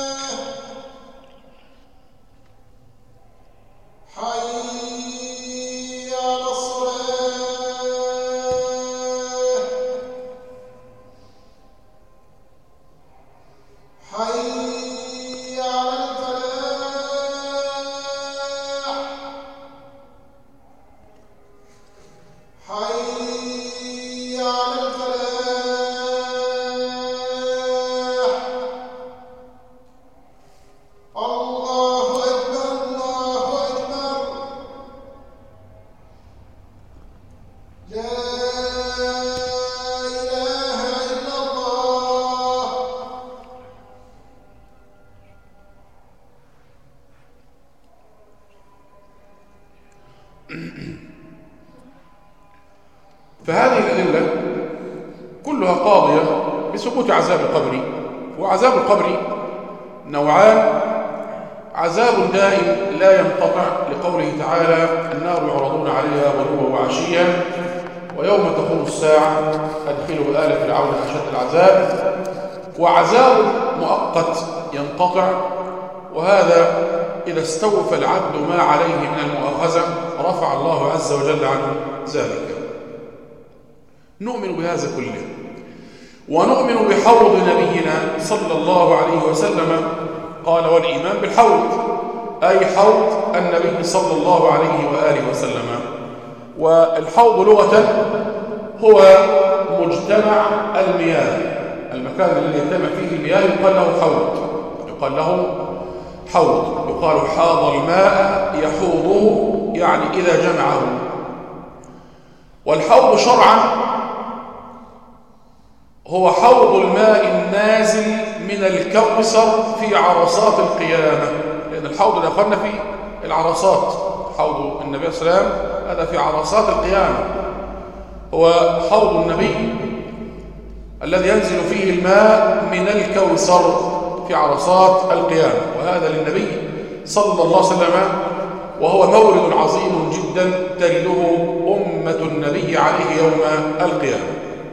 حي على الصلاة. حي على الفلاح. حي على الفلاح. الله أكبر الله أكبر. لا إله إلا الله. فهذه الأدلة كلها قاضية بثبوت عذاب القبر. وعذاب القبر نوعان: عذاب دائم لا ينقطع لقوله تعالى النار يعرضون عليها غدوا وعشيا ويوم تقوم الساعة أدخلوا آل فرعون أشد العذاب. وعذاب مؤقت ينقطع، وهذا إذا استوفى العبد ما عليه من المؤاخذة رفع الله عز وجل عنه ذلك. نؤمن بهذا كله، ونؤمن بحوض نبينا صلى الله عليه وسلم. قال والإيمان بالحوض أي حوض النبي صلى الله عليه وآله وسلم. والحوض لغة هو مجتمع المياه، المكان الذي يجتمع فيه المياه يقال له حوض. يقال حاض الماء يحوضه، يعني إذا جمعه. والحوض شرعا هو حوض الماء النازل من الكوثر في عرصات القيامة، لأن لأن الحوض اللي أخذنا في العرصات، حوض النبي صلى الله عليه وسلم هذا في عرصات القيامة، هو حوض النبي الذي ينزل فيه الماء من الكوثر في عرصات القيامة، وهذا للنبي صلى الله عليه وسلم، وهو مورد عظيم جدا تجده أمة النبي عليه يوم القيامة.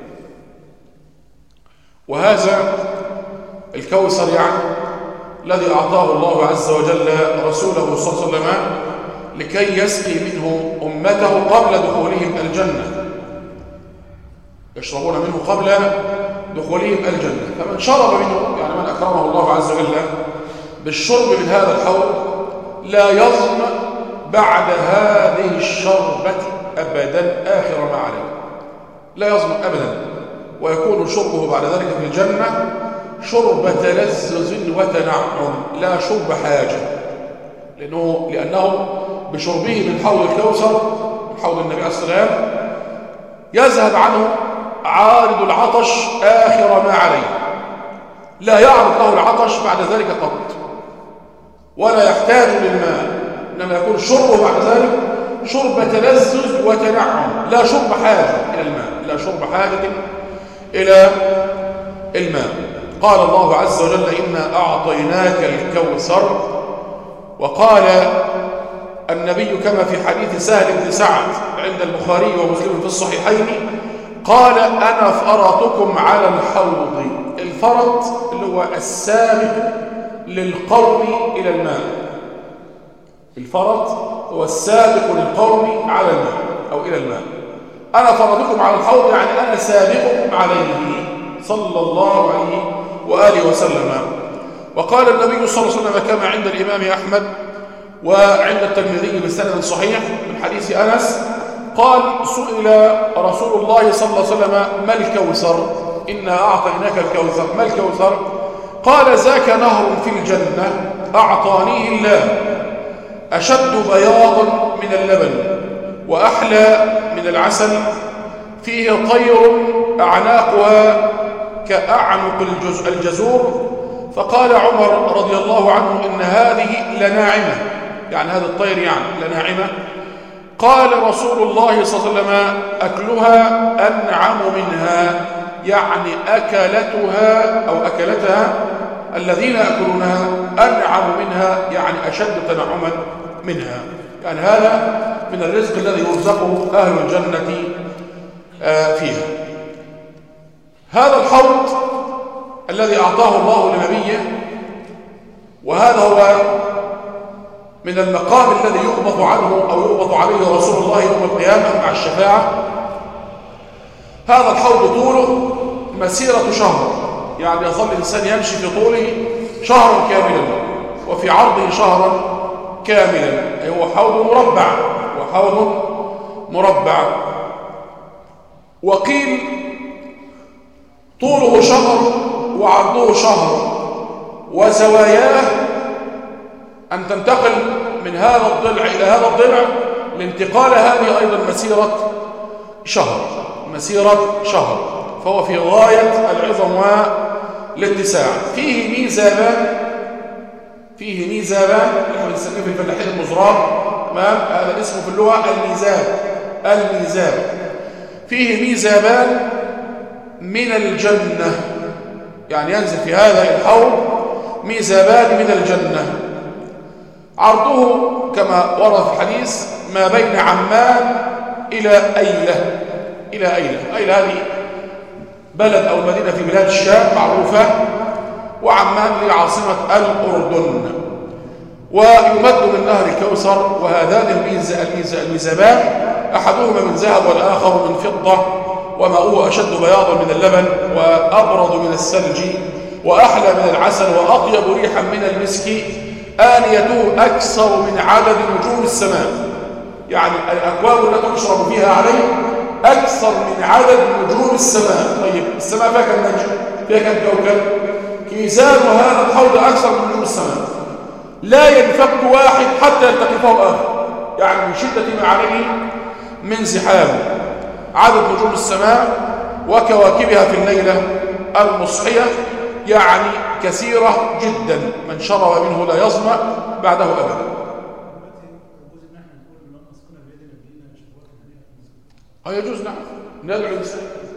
وهذا الكوثر يعني الذي أعطاه الله عز وجل رسوله صلى الله عليه وسلم لكي يسقي منه أمته قبل دخولهم الجنة، يشربون منه قبل دخولهم الجنة. فمن شرب منه يعني من أكرمه الله عز وجل بالشرب من هذا الحوض لا يظمأ بعد هذه الشربة أبدا آخر ما عليه، لا يظمأ أبدا، ويكون شربه بعد ذلك في الجنة شرب تلذذ وتنعم لا شرب حاجة، لأنه بشربه من حوض الكوثر من حوض النبي عليه الصلاة والسلام يذهب عنه عارض العطش آخر ما عليه، لا يعرض له العطش بعد ذلك قط، ولا يحتاج للماء، إنما يكون شربه بعد ذلك شرب تلذذ وتنعم لا شرب حاجة إلى الماء، لا شرب حاجة إلى الماء. قال الله عز وجل إنا أعطيناك الكوثر. وقال النبي كما في حديث سهل بن سعد عند البخاري ومسلم في الصحيحين قال أنا فرطكم على الحوض. الفرط اللي هو السابق للقوم إلى الماء، الفرط هو السابق للقوم على الماء أو إلى الماء. أنا فرطكم على الحوض يعني أنا سابقكم عليه صلى الله عليه وآله وسلم. وقال النبي صلى الله عليه وسلم كما عند الإمام أحمد وعند الترمذي بسند صحيح من حديث أنس قال سئل رسول الله صلى الله عليه وسلم ما الكوثر؟ إنا أعطيناك الكوثر، ما الكوثر؟ قال ذاك نهر في الجنة أعطانيه الله أشد بياضا من اللبن وأحلى من العسل، فيه طير أعناقها كأعنق الجزور. فقال عمر رضي الله عنه إن هذه لناعمة، يعني هذا الطير يعني لناعمة. قال رسول الله صلى الله عليه وسلم أكلها أنعم منها، يعني أكلتها أو أكلتها الذين يأكلونها أنعم منها، يعني أشد تنعما منها. يعني هذا من الرزق الذي يرزقه أهل الجنة فيها. هذا الحوض الذي أعطاه الله لنبيه، وهذا هو من المقام الذي يقبض عنه أو يقبض عليه رسول الله يوم القيامة مع الشفاعة. هذا الحوض طوله مسيرة شهر، يعني يظل الإنسان يمشي في طوله شهرا كاملا وفي عرضه شهرا كاملا، أي هو حوض مربع، وحوض مربع. وقيل طوله شهر وعرضه شهر، وزواياه أن تنتقل من هذا الضلع إلى هذا الضلع، الانتقال هذه أيضا مسيرة شهر، مسيرة شهر، فهو في غاية العظم والاتساع. فيه ميزابان، فيه ميزابان احنا بنسميه في الفلاحين المزرار، تمام؟ هذا اسمه في اللغة الميزاب، الميزاب. فيه ميزابان من الجنة، يعني ينزل في هذا الحوض ميزابان من الجنة، عرضه كما ورد في الحديث ما بين عمان إلى أيلة. إلى أيلة، أيلة هذه بلد أو مدينة في بلاد الشام معروفة، وعمان هي عاصمة الأردن. ويمد من نهر الكوثر، وهذان الميزابان أحدهما من ذهب والآخر من فضة، وماؤه أشد بياضا من اللبن وأبرد من الثلج وأحلى من العسل وأطيب ريحا من المسك، آنيته أكثر من عدد نجوم السماء، يعني الأكواب التي يشرب فيها عليه أكثر من عدد نجوم السماء. طيب السماء فيها كم نجم؟ فيها كم كوكب؟ كيزان هذا الحوض أكثر من نجوم السماء، لا ينفك واحد حتى يلتقطه آخر، يعني من شدة ما عليه من زحام. عدد نجوم السماء وكواكبها في الليلة المصحية يعني كثيرة جدا، من شرب منه لا يظمأ بعده أبدا. يجوز نعم ندعو الإنسان.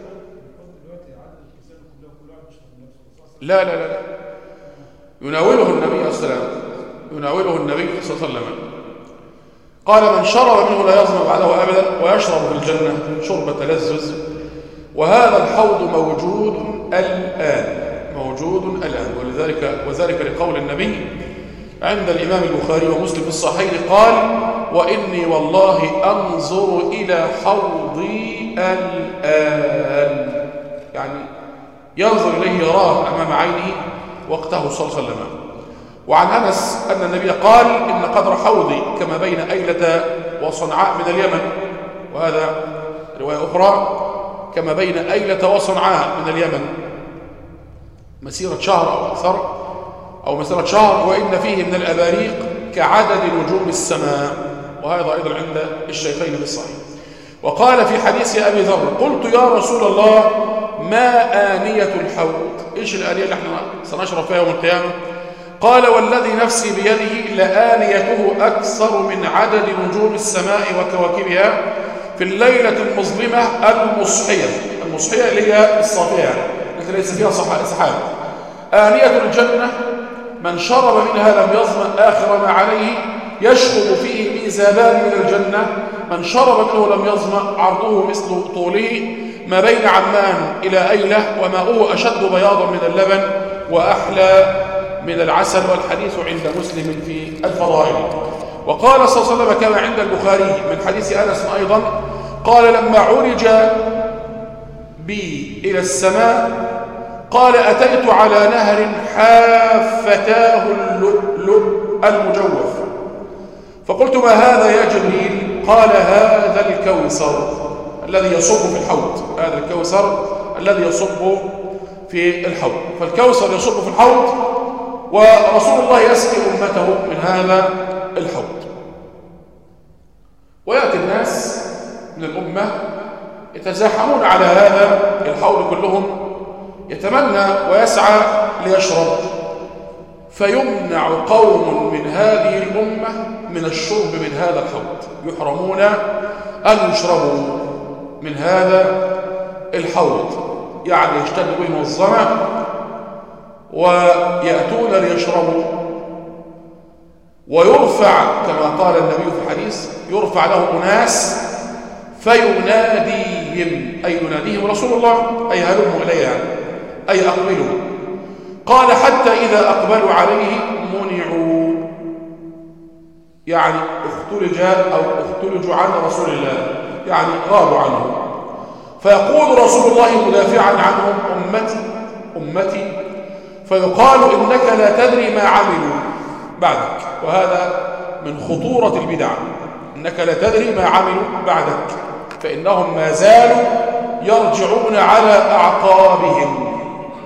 لا لا لا لا يناوله النبي صلى الله عليه وسلم، يناوله النبي صلى الله عليه وسلم. قال من شرب منه لا يظمأ بعده أبدا ويشرب في الجنة شرب تلذذ. وهذا الحوض موجود الآن، موجود الآن. وذلك لقول النبي عند الإمام البخاري ومسلم في الصحيحين قال: وإني والله أنظر إلى حوضي الآن، يعني ينظر إليه يراه أمام عينه وقته صلى الله عليه وسلم. وعن أنس أن النبي قال: إن قدر حوضي كما بين أيلة وصنعاء من اليمن. وهذا رواية أخرى كما بين أيلة وصنعاء من اليمن مسيرة شهر أو أكثر، أو مسيرة شهر. وإن فيه من الأباريق كعدد نجوم السماء. وهذا أيضا عند الشيخين بالصحيح. وقال في حديث أبي ذر: قلت يا رسول الله ما آنية الحوض؟ إيش الآنية اللي احنا سنشرب فيها يوم القيامة؟ قال: والذي نفسي بيده لآنيته أكثر من عدد نجوم السماء وكواكبها في الليلة المظلمة المصحية. المصحية اللي هي الصافية التي ليس فيها سحاب. آنية الجنة من شرب منها لم يظمأ آخر ما عليه يشخب فيه ميزابان من الجنة. من شرب منه لم يظمأ عرضه مثل طوله ما بين عمان إلى أيلة وماؤه أشد بياضا من اللبن وأحلى من العسل. والحديث عند مسلم في الفضائل. وقال صلى الله عليه وسلم كما عند البخاري من حديث أنس أيضا قال: لما عرج بي إلى السماء قال: أتيت على نهر حافتاه اللؤلؤ المجوف، فقلت: ما هذا يا جبريل؟ قال: هذا الكوثر الذي يصب في الحوض. هذا الكوثر الذي يصب في الحوض. فالكوثر يصب في الحوض، ورسول الله يسقي أمته من هذا الحوض. ويأتي الناس من الأمة يتزاحمون على هذا الحوض كلهم، يتمنى ويسعى ليشرب، فيمنع قوم من هذه الأمة من الشرب من هذا الحوض، يحرمون أن يشربوا من هذا الحوض. يعني يشتد بهم الظمأ ويأتون ليشربوا، ويرفع كما قال النبي في الحديث: يرفع له أناس فيناديهم، أي يناديهم رسول الله، أي هلموا إليه يعني، أي أقبلوا. قال: حتى إذا أقبلوا عليه منعوا، يعني اختلجوا عن رسول الله، يعني غابوا عنه. فيقول رسول الله مدافعا عنهم: أمتي أمتي. فيقال: إنك لا تدري ما عملوا بعدك. وهذا من خطورة البدع، إنك لا تدري ما عملوا بعدك، فإنهم ما زالوا يرجعون على أعقابهم،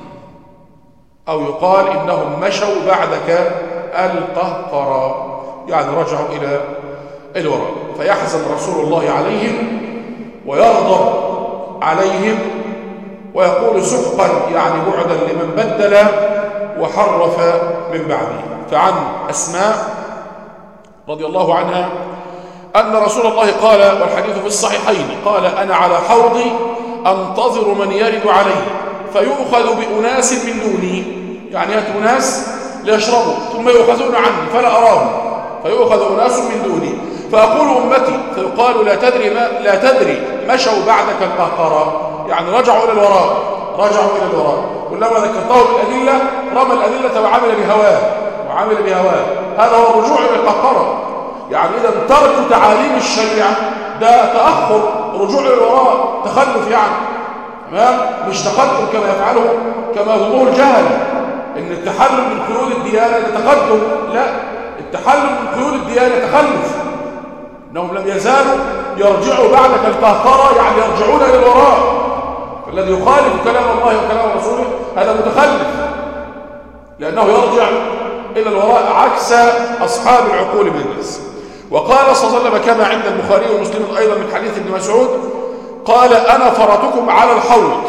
أو يقال إنهم مشوا بعدك القهقرى، يعني رجعوا إلى الوراء. فيحزن رسول الله عليهم ويغضب عليهم ويقول: سحقا، يعني بعدا لمن بدل وحرف من بعده. فعن أسماء رضي الله عنها أن رسول الله قال، والحديث في الصحيحين، قال: أنا على حوضي أنتظر من يرد علي فيؤخذ بأناس من دوني، يعني يأتوا ناس ليشربوا ثم يؤخذون عني فلا أراهم، فيؤخذ أناس من دوني فأقول أمتي، فيقال: لا تدري مشوا بعدك القهقرى، يعني رجعوا إلى الوراء، رجعوا إلى الوراء. كلما ذكرته بالأدلة رمى الأدلة وعمل بهواه. هذا هو الرجوع إلى القهقرى. يعني إذا ترك تعاليم الشريعة ده تأخر، رجوع إلى الوراء، تخلف، يعني تمام، مش تقدم كما يفعله كما يظنه الجهل إن التحلل من قيود الديانة تقدم. لا، التحلل من قيود الديانة تخلف. إنهم لم يزالوا يرجعوا بعدك القهقرى، يعني يرجعون إلى الوراء. فالذي يخالف كلام الله وكلام رسوله هذا متخلف، لأنه يرجع إلى الوراء عكس أصحاب العقول من الناس. وقال صلى الله عليه وسلم كما عند البخاري ومسلم أيضا من حديث ابن مسعود قال: أنا فرطكم على الحوض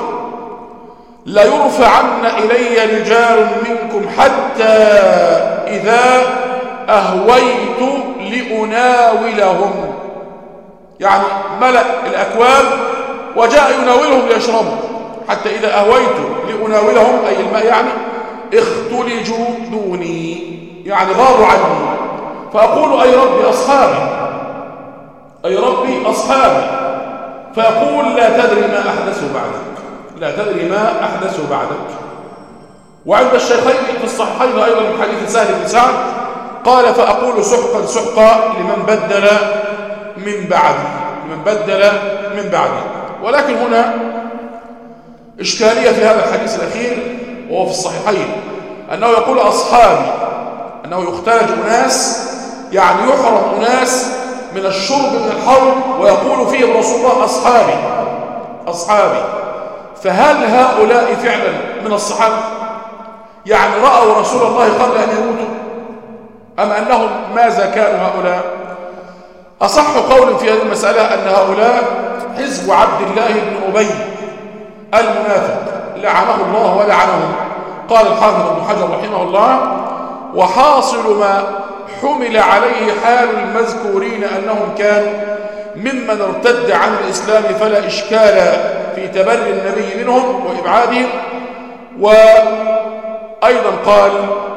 لا يرفعن إلي رجال منكم حتى إذا أهويت لأناولهم، يعني ملأ الأكواب وجاء يناولهم ليشربوا، حتى إذا أهويت لأناولهم أي الماء يعني اختلجوا دوني، يعني غاروا عني، فأقول أي ربي أصحابي، أي ربي أصحابي، فيقول لا تدري ما أحدثوا بعدك، لا تدري ما أحدثوا بعدك. وعند الشيخين في الصحيحين أيضا من حديث سهل بن سعد قال فأقول سحقا سحقا لمن بدل من بعدي، لمن بدل من بعدي. ولكن هنا إشكالية في هذا الحديث الأخير وهو في الصحيحين، أنه يقول أصحابي، أنه يختلج أناس، يعني يحرم أناس من الشرب من الحوض، ويقول فيهم رسول الله أصحابي أصحابي. فهل هؤلاء فعلا من الصحابة؟ يعني رأوا رسول الله قبل أن يموتوا، أم أنهم ماذا كانوا هؤلاء؟ أصح قول في هذه المسألة أن هؤلاء حزب عبد الله بن أبي المنافق لعنه الله ولعنهم. قال الحافظ ابن حجر رحمه الله وحاصل ما حمل عليه حال المذكورين أنهم كانوا ممن ارتد عن الإسلام، فلا إشكال في تبري النبي منهم وإبعادهم. وأيضا قال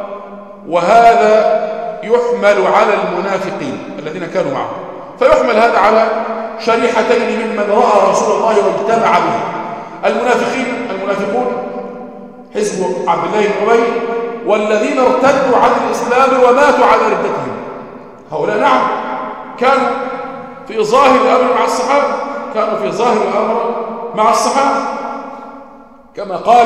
وهذا يحمل على المنافقين الذين كانوا معه، فيحمل هذا على شريحتين ممن رأى رسول الله واجتمع به، المنافقون حزب عبد الله بن أبي، والذين ارتدوا عن الإسلام وماتوا على ردتهم. هؤلاء نعم كانوا في ظاهر الأمر مع الصحابة، كانوا في ظاهر الأمر مع الصحابة، كما قال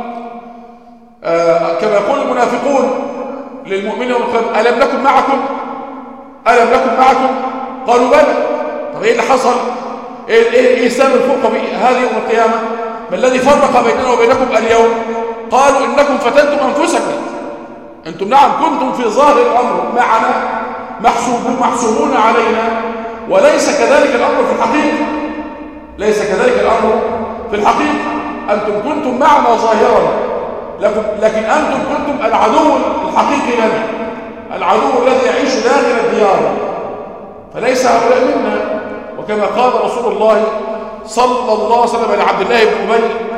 كما يقول المنافقون للمؤمنين ألم نكن معكم؟ ألم نكن معكم؟ قالوا بلى. طب إيه اللي حصل؟ إيه سبب الفرقة في هذه يوم القيامة؟ ما الذي فرق بيننا وبينكم اليوم؟ قالوا إنكم فتنتم أنفسكم، أنتم نعم كنتم في ظاهر الأمر معنا محسوبون علينا، وليس كذلك الأمر في الحقيقة، ليس كذلك الأمر في الحقيقة. أنتم كنتم معنا ظاهرا، لكن أنتم كنتم العدو الحقيقي لنا، العدو الذي يعيش داخل الديار، فليس هؤلاء منا. وكما قال رسول الله صلى الله عليه وسلم لعبد الله بن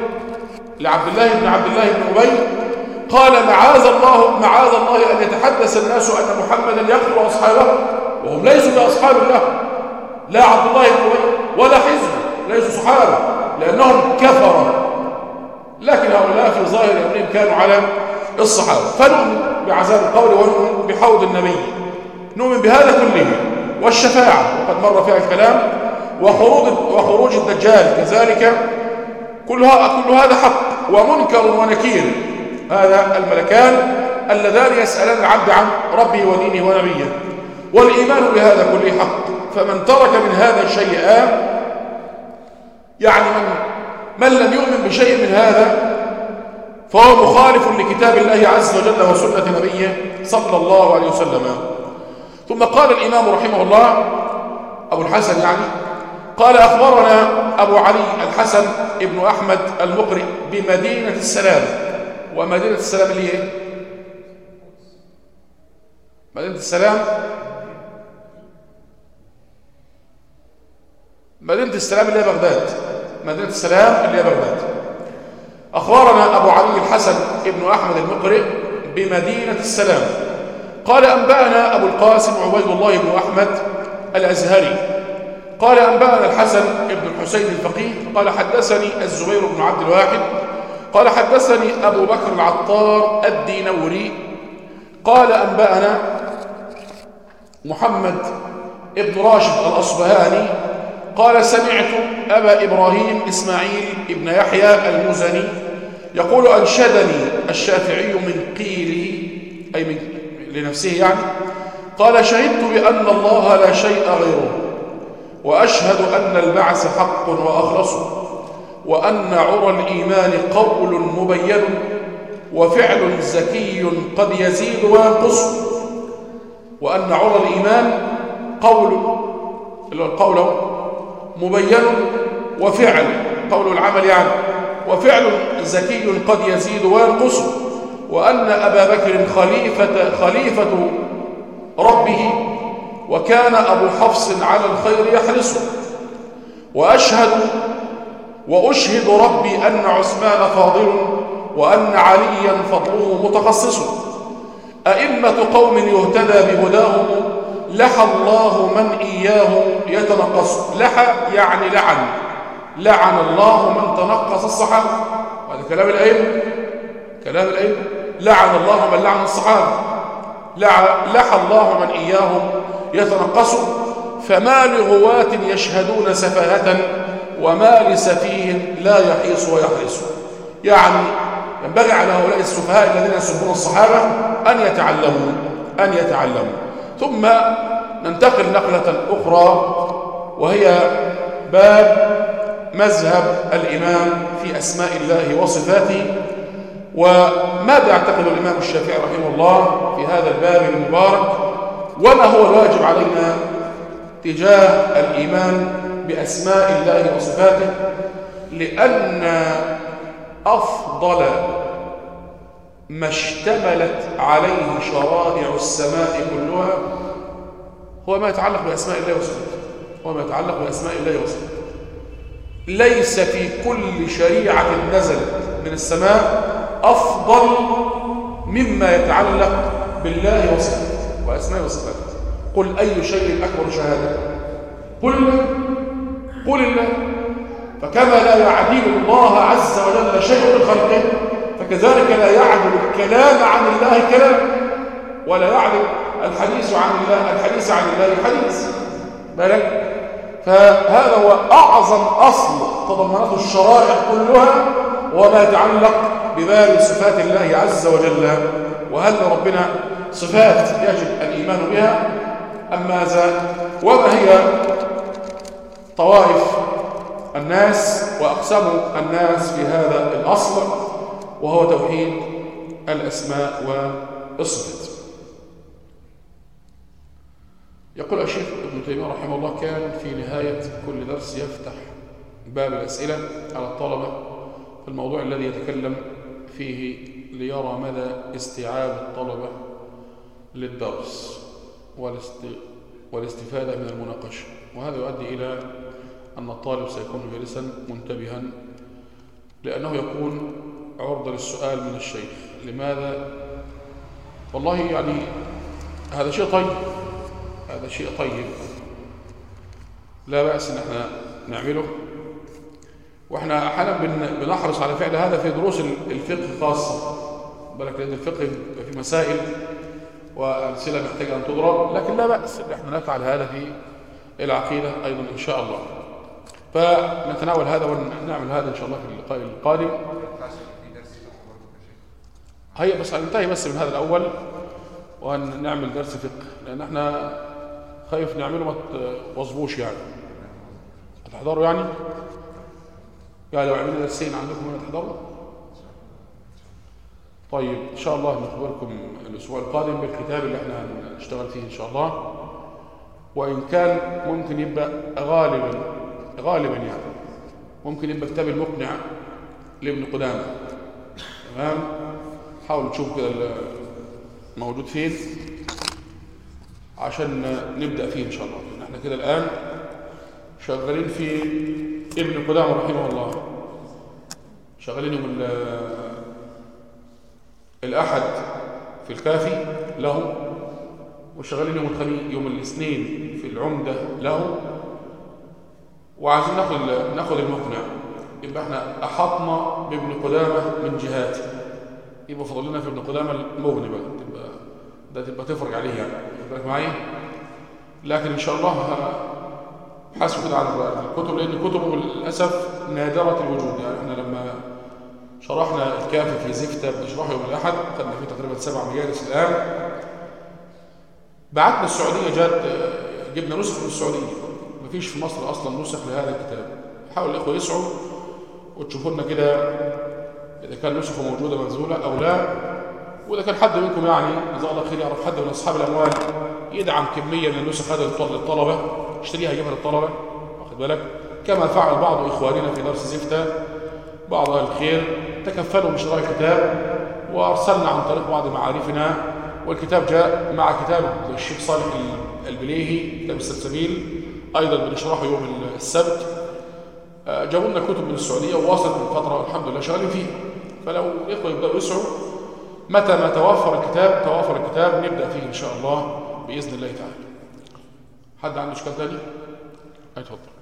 أبي قال معاذ الله أن يتحدث الناس أن محمدا يقتل أصحابه وهم ليسوا بأصحاب الله، لا عبد الله بن أبي ولا حزب، ليسوا صحابة لأنهم كفروا، لكن هؤلاء في ظاهر أمرهم كانوا على الصحابة. فنؤمن بعذاب القبر ونؤمن بحوض النبي، نؤمن بهذا كله، والشفاعة وقد مر فيها الكلام، وخروج الدجال كذلك، كل هذا حق ومنكر ونكير، هذا الملكان اللذان يسألان العبد عن ربه ودينه ونبيه، والإيمان بهذا كله حق. فمن ترك من هذا شيئا، يعني من لم يؤمن بشيء من هذا فهو مخالف لكتاب الله عز وجل وسنة نبيه صلى الله عليه وسلم. ثم قال الإمام رحمه الله أبو الحسن يعني قال أخبرنا أبو علي الحسن ابن أحمد المقرئ بمدينة السلام. ومدينة السلام اللي هي مدينة السلام، مدينة السلام اللي هي بغداد، مدينة السلام اللي هي بغداد. أخبرنا أبو علي الحسن ابن أحمد المقرئ بمدينة السلام قال أنبأنا أبو القاسم عبيد الله بن أحمد الأزهري قال أنبأنا الحسن ابن الحسين الفقيه قال حدثني الزبير بن عبد الواحد قال حدثني أبو بكر العطار الدينوري قال أنبأنا محمد ابن راشد الأصبهاني قال سمعت أبا إبراهيم إسماعيل ابن يحيى المزني يقول أنشدني الشافعي من قيلي، أي من لنفسه يعني، قال شهدت بأن الله لا شيء غيره، وأشهد أن البعث حق وأخلص، وأن عرى الإيمان قول مبين وفعل زكي قد يزيد وينقص، وأن عرى الإيمان قول مبين وفعل قول العمل يعني، وفعل زكي قد يزيد وينقص، وأن أبا بكر خليفة ربه، وكان أبو حفص على الخير يحرصه. وأشهد ربي أن عثمان فاضل، وأن عليا فضله متخصص. أئمة قوم يهتدى بهداهم، لحى الله من إياه يتنقص. لحى يعني لعن الله من تنقص الصحابة. هذا كلام الأئمة، كلام الأئمة. لعن الله من لعن الصحابة. لحى الله من إياهم يتنقص. فما لغواة يشهدون سفاهة، وما لسفيه لا يحيص ويحرص. يعني ينبغي على هؤلاء السفهاء الذين يسبون الصحابة أن يتعلموا. ثم ننتقل نقلة أخرى، وهي باب مذهب الإمام في أسماء الله وصفاته، وماذا يعتقد الإمام الشافعي رحمه الله في هذا الباب المبارك، وما هو الواجب علينا تجاه الإيمان بأسماء الله وصفاته. لأن أفضل ما اشتملت عليه شرائع السماء كلها هو ما يتعلق بأسماء الله وصفاته. ليس في كل شريعة نزلت من السماء أفضل مما يتعلق بالله وصفاته وأسماء وصفاته. قل أي شيء أكبر شهادة؟ قل الله. فكما لا يعدل الله عز وجل شيء من خلقه، فكذلك لا يعدل الكلام عن الله كلام، ولا يعدل الحديث عن الله حديث. بالك؟ فهذا هو أعظم أصل تضمنته الشرائع كلها، وما يتعلق بباب صفات الله عز وجل. وهل ربنا صفات يجب الإيمان بها أم ماذا؟ وما هي طوائف الناس وأقسام الناس في هذا الأصل، وهو توحيد الأسماء والصفات. يقول الشيخ ابن تيمية رحمه الله: كان في نهاية كل درس يفتح باب الأسئلة على الطلبة في الموضوع الذي يتكلم فيه، ليرى مدى استيعاب الطلبة للدرس والاستفادة من المناقشة. وهذا يؤدي إلى أن الطالب سيكون جالسا منتبها، لأنه يكون عرضة للسؤال من الشيخ. لماذا؟ والله يعني هذا شيء طيب، لا بأس ان احنا نعمله. واحنا احيانا بنحرص على فعل هذا في دروس الفقه خاصة، بالك، لأن الفقه في مسائل وأمثلة محتاجة أن تضرب، لكن لا بأس ان احنا نفعل هذا في العقيدة أيضا إن شاء الله. فنتناول هذا ونعمل هذا إن شاء الله في اللقاء القادم. هيا بس ننتهي بس من هذا الأول ونعمل درس فقه، لأن احنا خايف نعمله ما توظبوش. يعني هتحضروا يعني لو عملنا درسين عندكم ما تحضروا. طيب إن شاء الله نخبركم الأسبوع القادم بالكتاب اللي احنا هنشتغل فيه إن شاء الله. وإن كان ممكن يبقى غالبا يعني ممكن يبقى كتاب المقنع لابن قدامة. تمام؟ حاولوا تشوفوا كده موجود فين عشان نبدأ فيه إن شاء الله. احنا كده الآن شغالين في ابن قدامة رحمه الله، شغالين يوم الأحد في الكافي له، وشغالين يوم الاثنين في العمدة له، وعايزين ناخد المقنع. يبقى احنا أحطنا بابن قدامة من جهات، يبقى فضل لنا في ابن قدامة المغني بقى، تبقى تفرج عليه يعني. بالك معايا؟ لكن إن شاء الله حاسبوا كده على الكتب، لأن كتبه للأسف نادرة الوجود. يعني احنا لما شرحنا الكافي في زفتة بنشرحه يوم الأحد، خدنا فيه تقريبا 7 مجالس الآن. بعتنا السعودية، جبنا نسخ من السعودية، مفيش في مصر أصلا نسخ لهذا الكتاب. حاول الإخوة يسعوا وتشوفوا لنا كده إذا كان نسخه موجودة منزولة أو لا. وإذا كان حد منكم يعني جزاه الله خير يعرف حد من أصحاب الأموال يدعم كمية من النسخ هذا للطلبة، يشتريها يجيبها للطلبة، واخد بالك؟ كما فعل بعض إخواننا في درس زفتة، بعض أهل الخير تكفلوا بشراء الكتاب، وأرسلنا عن طريق بعض معارفنا والكتاب جاء مع كتاب الشيخ صالح البليهي كتاب السلسبيل، أيضا بنشرحه يوم السبت. جابوا لنا كتب من السعودية وواصلت من فترة والحمد لله شغالين فيها، فلو الإخوة يبدأوا يسعوا متى ما توفر الكتاب نبدأ فيه إن شاء الله بإذن الله تعالى. حد عنده إشكال تاني؟ اتفضل.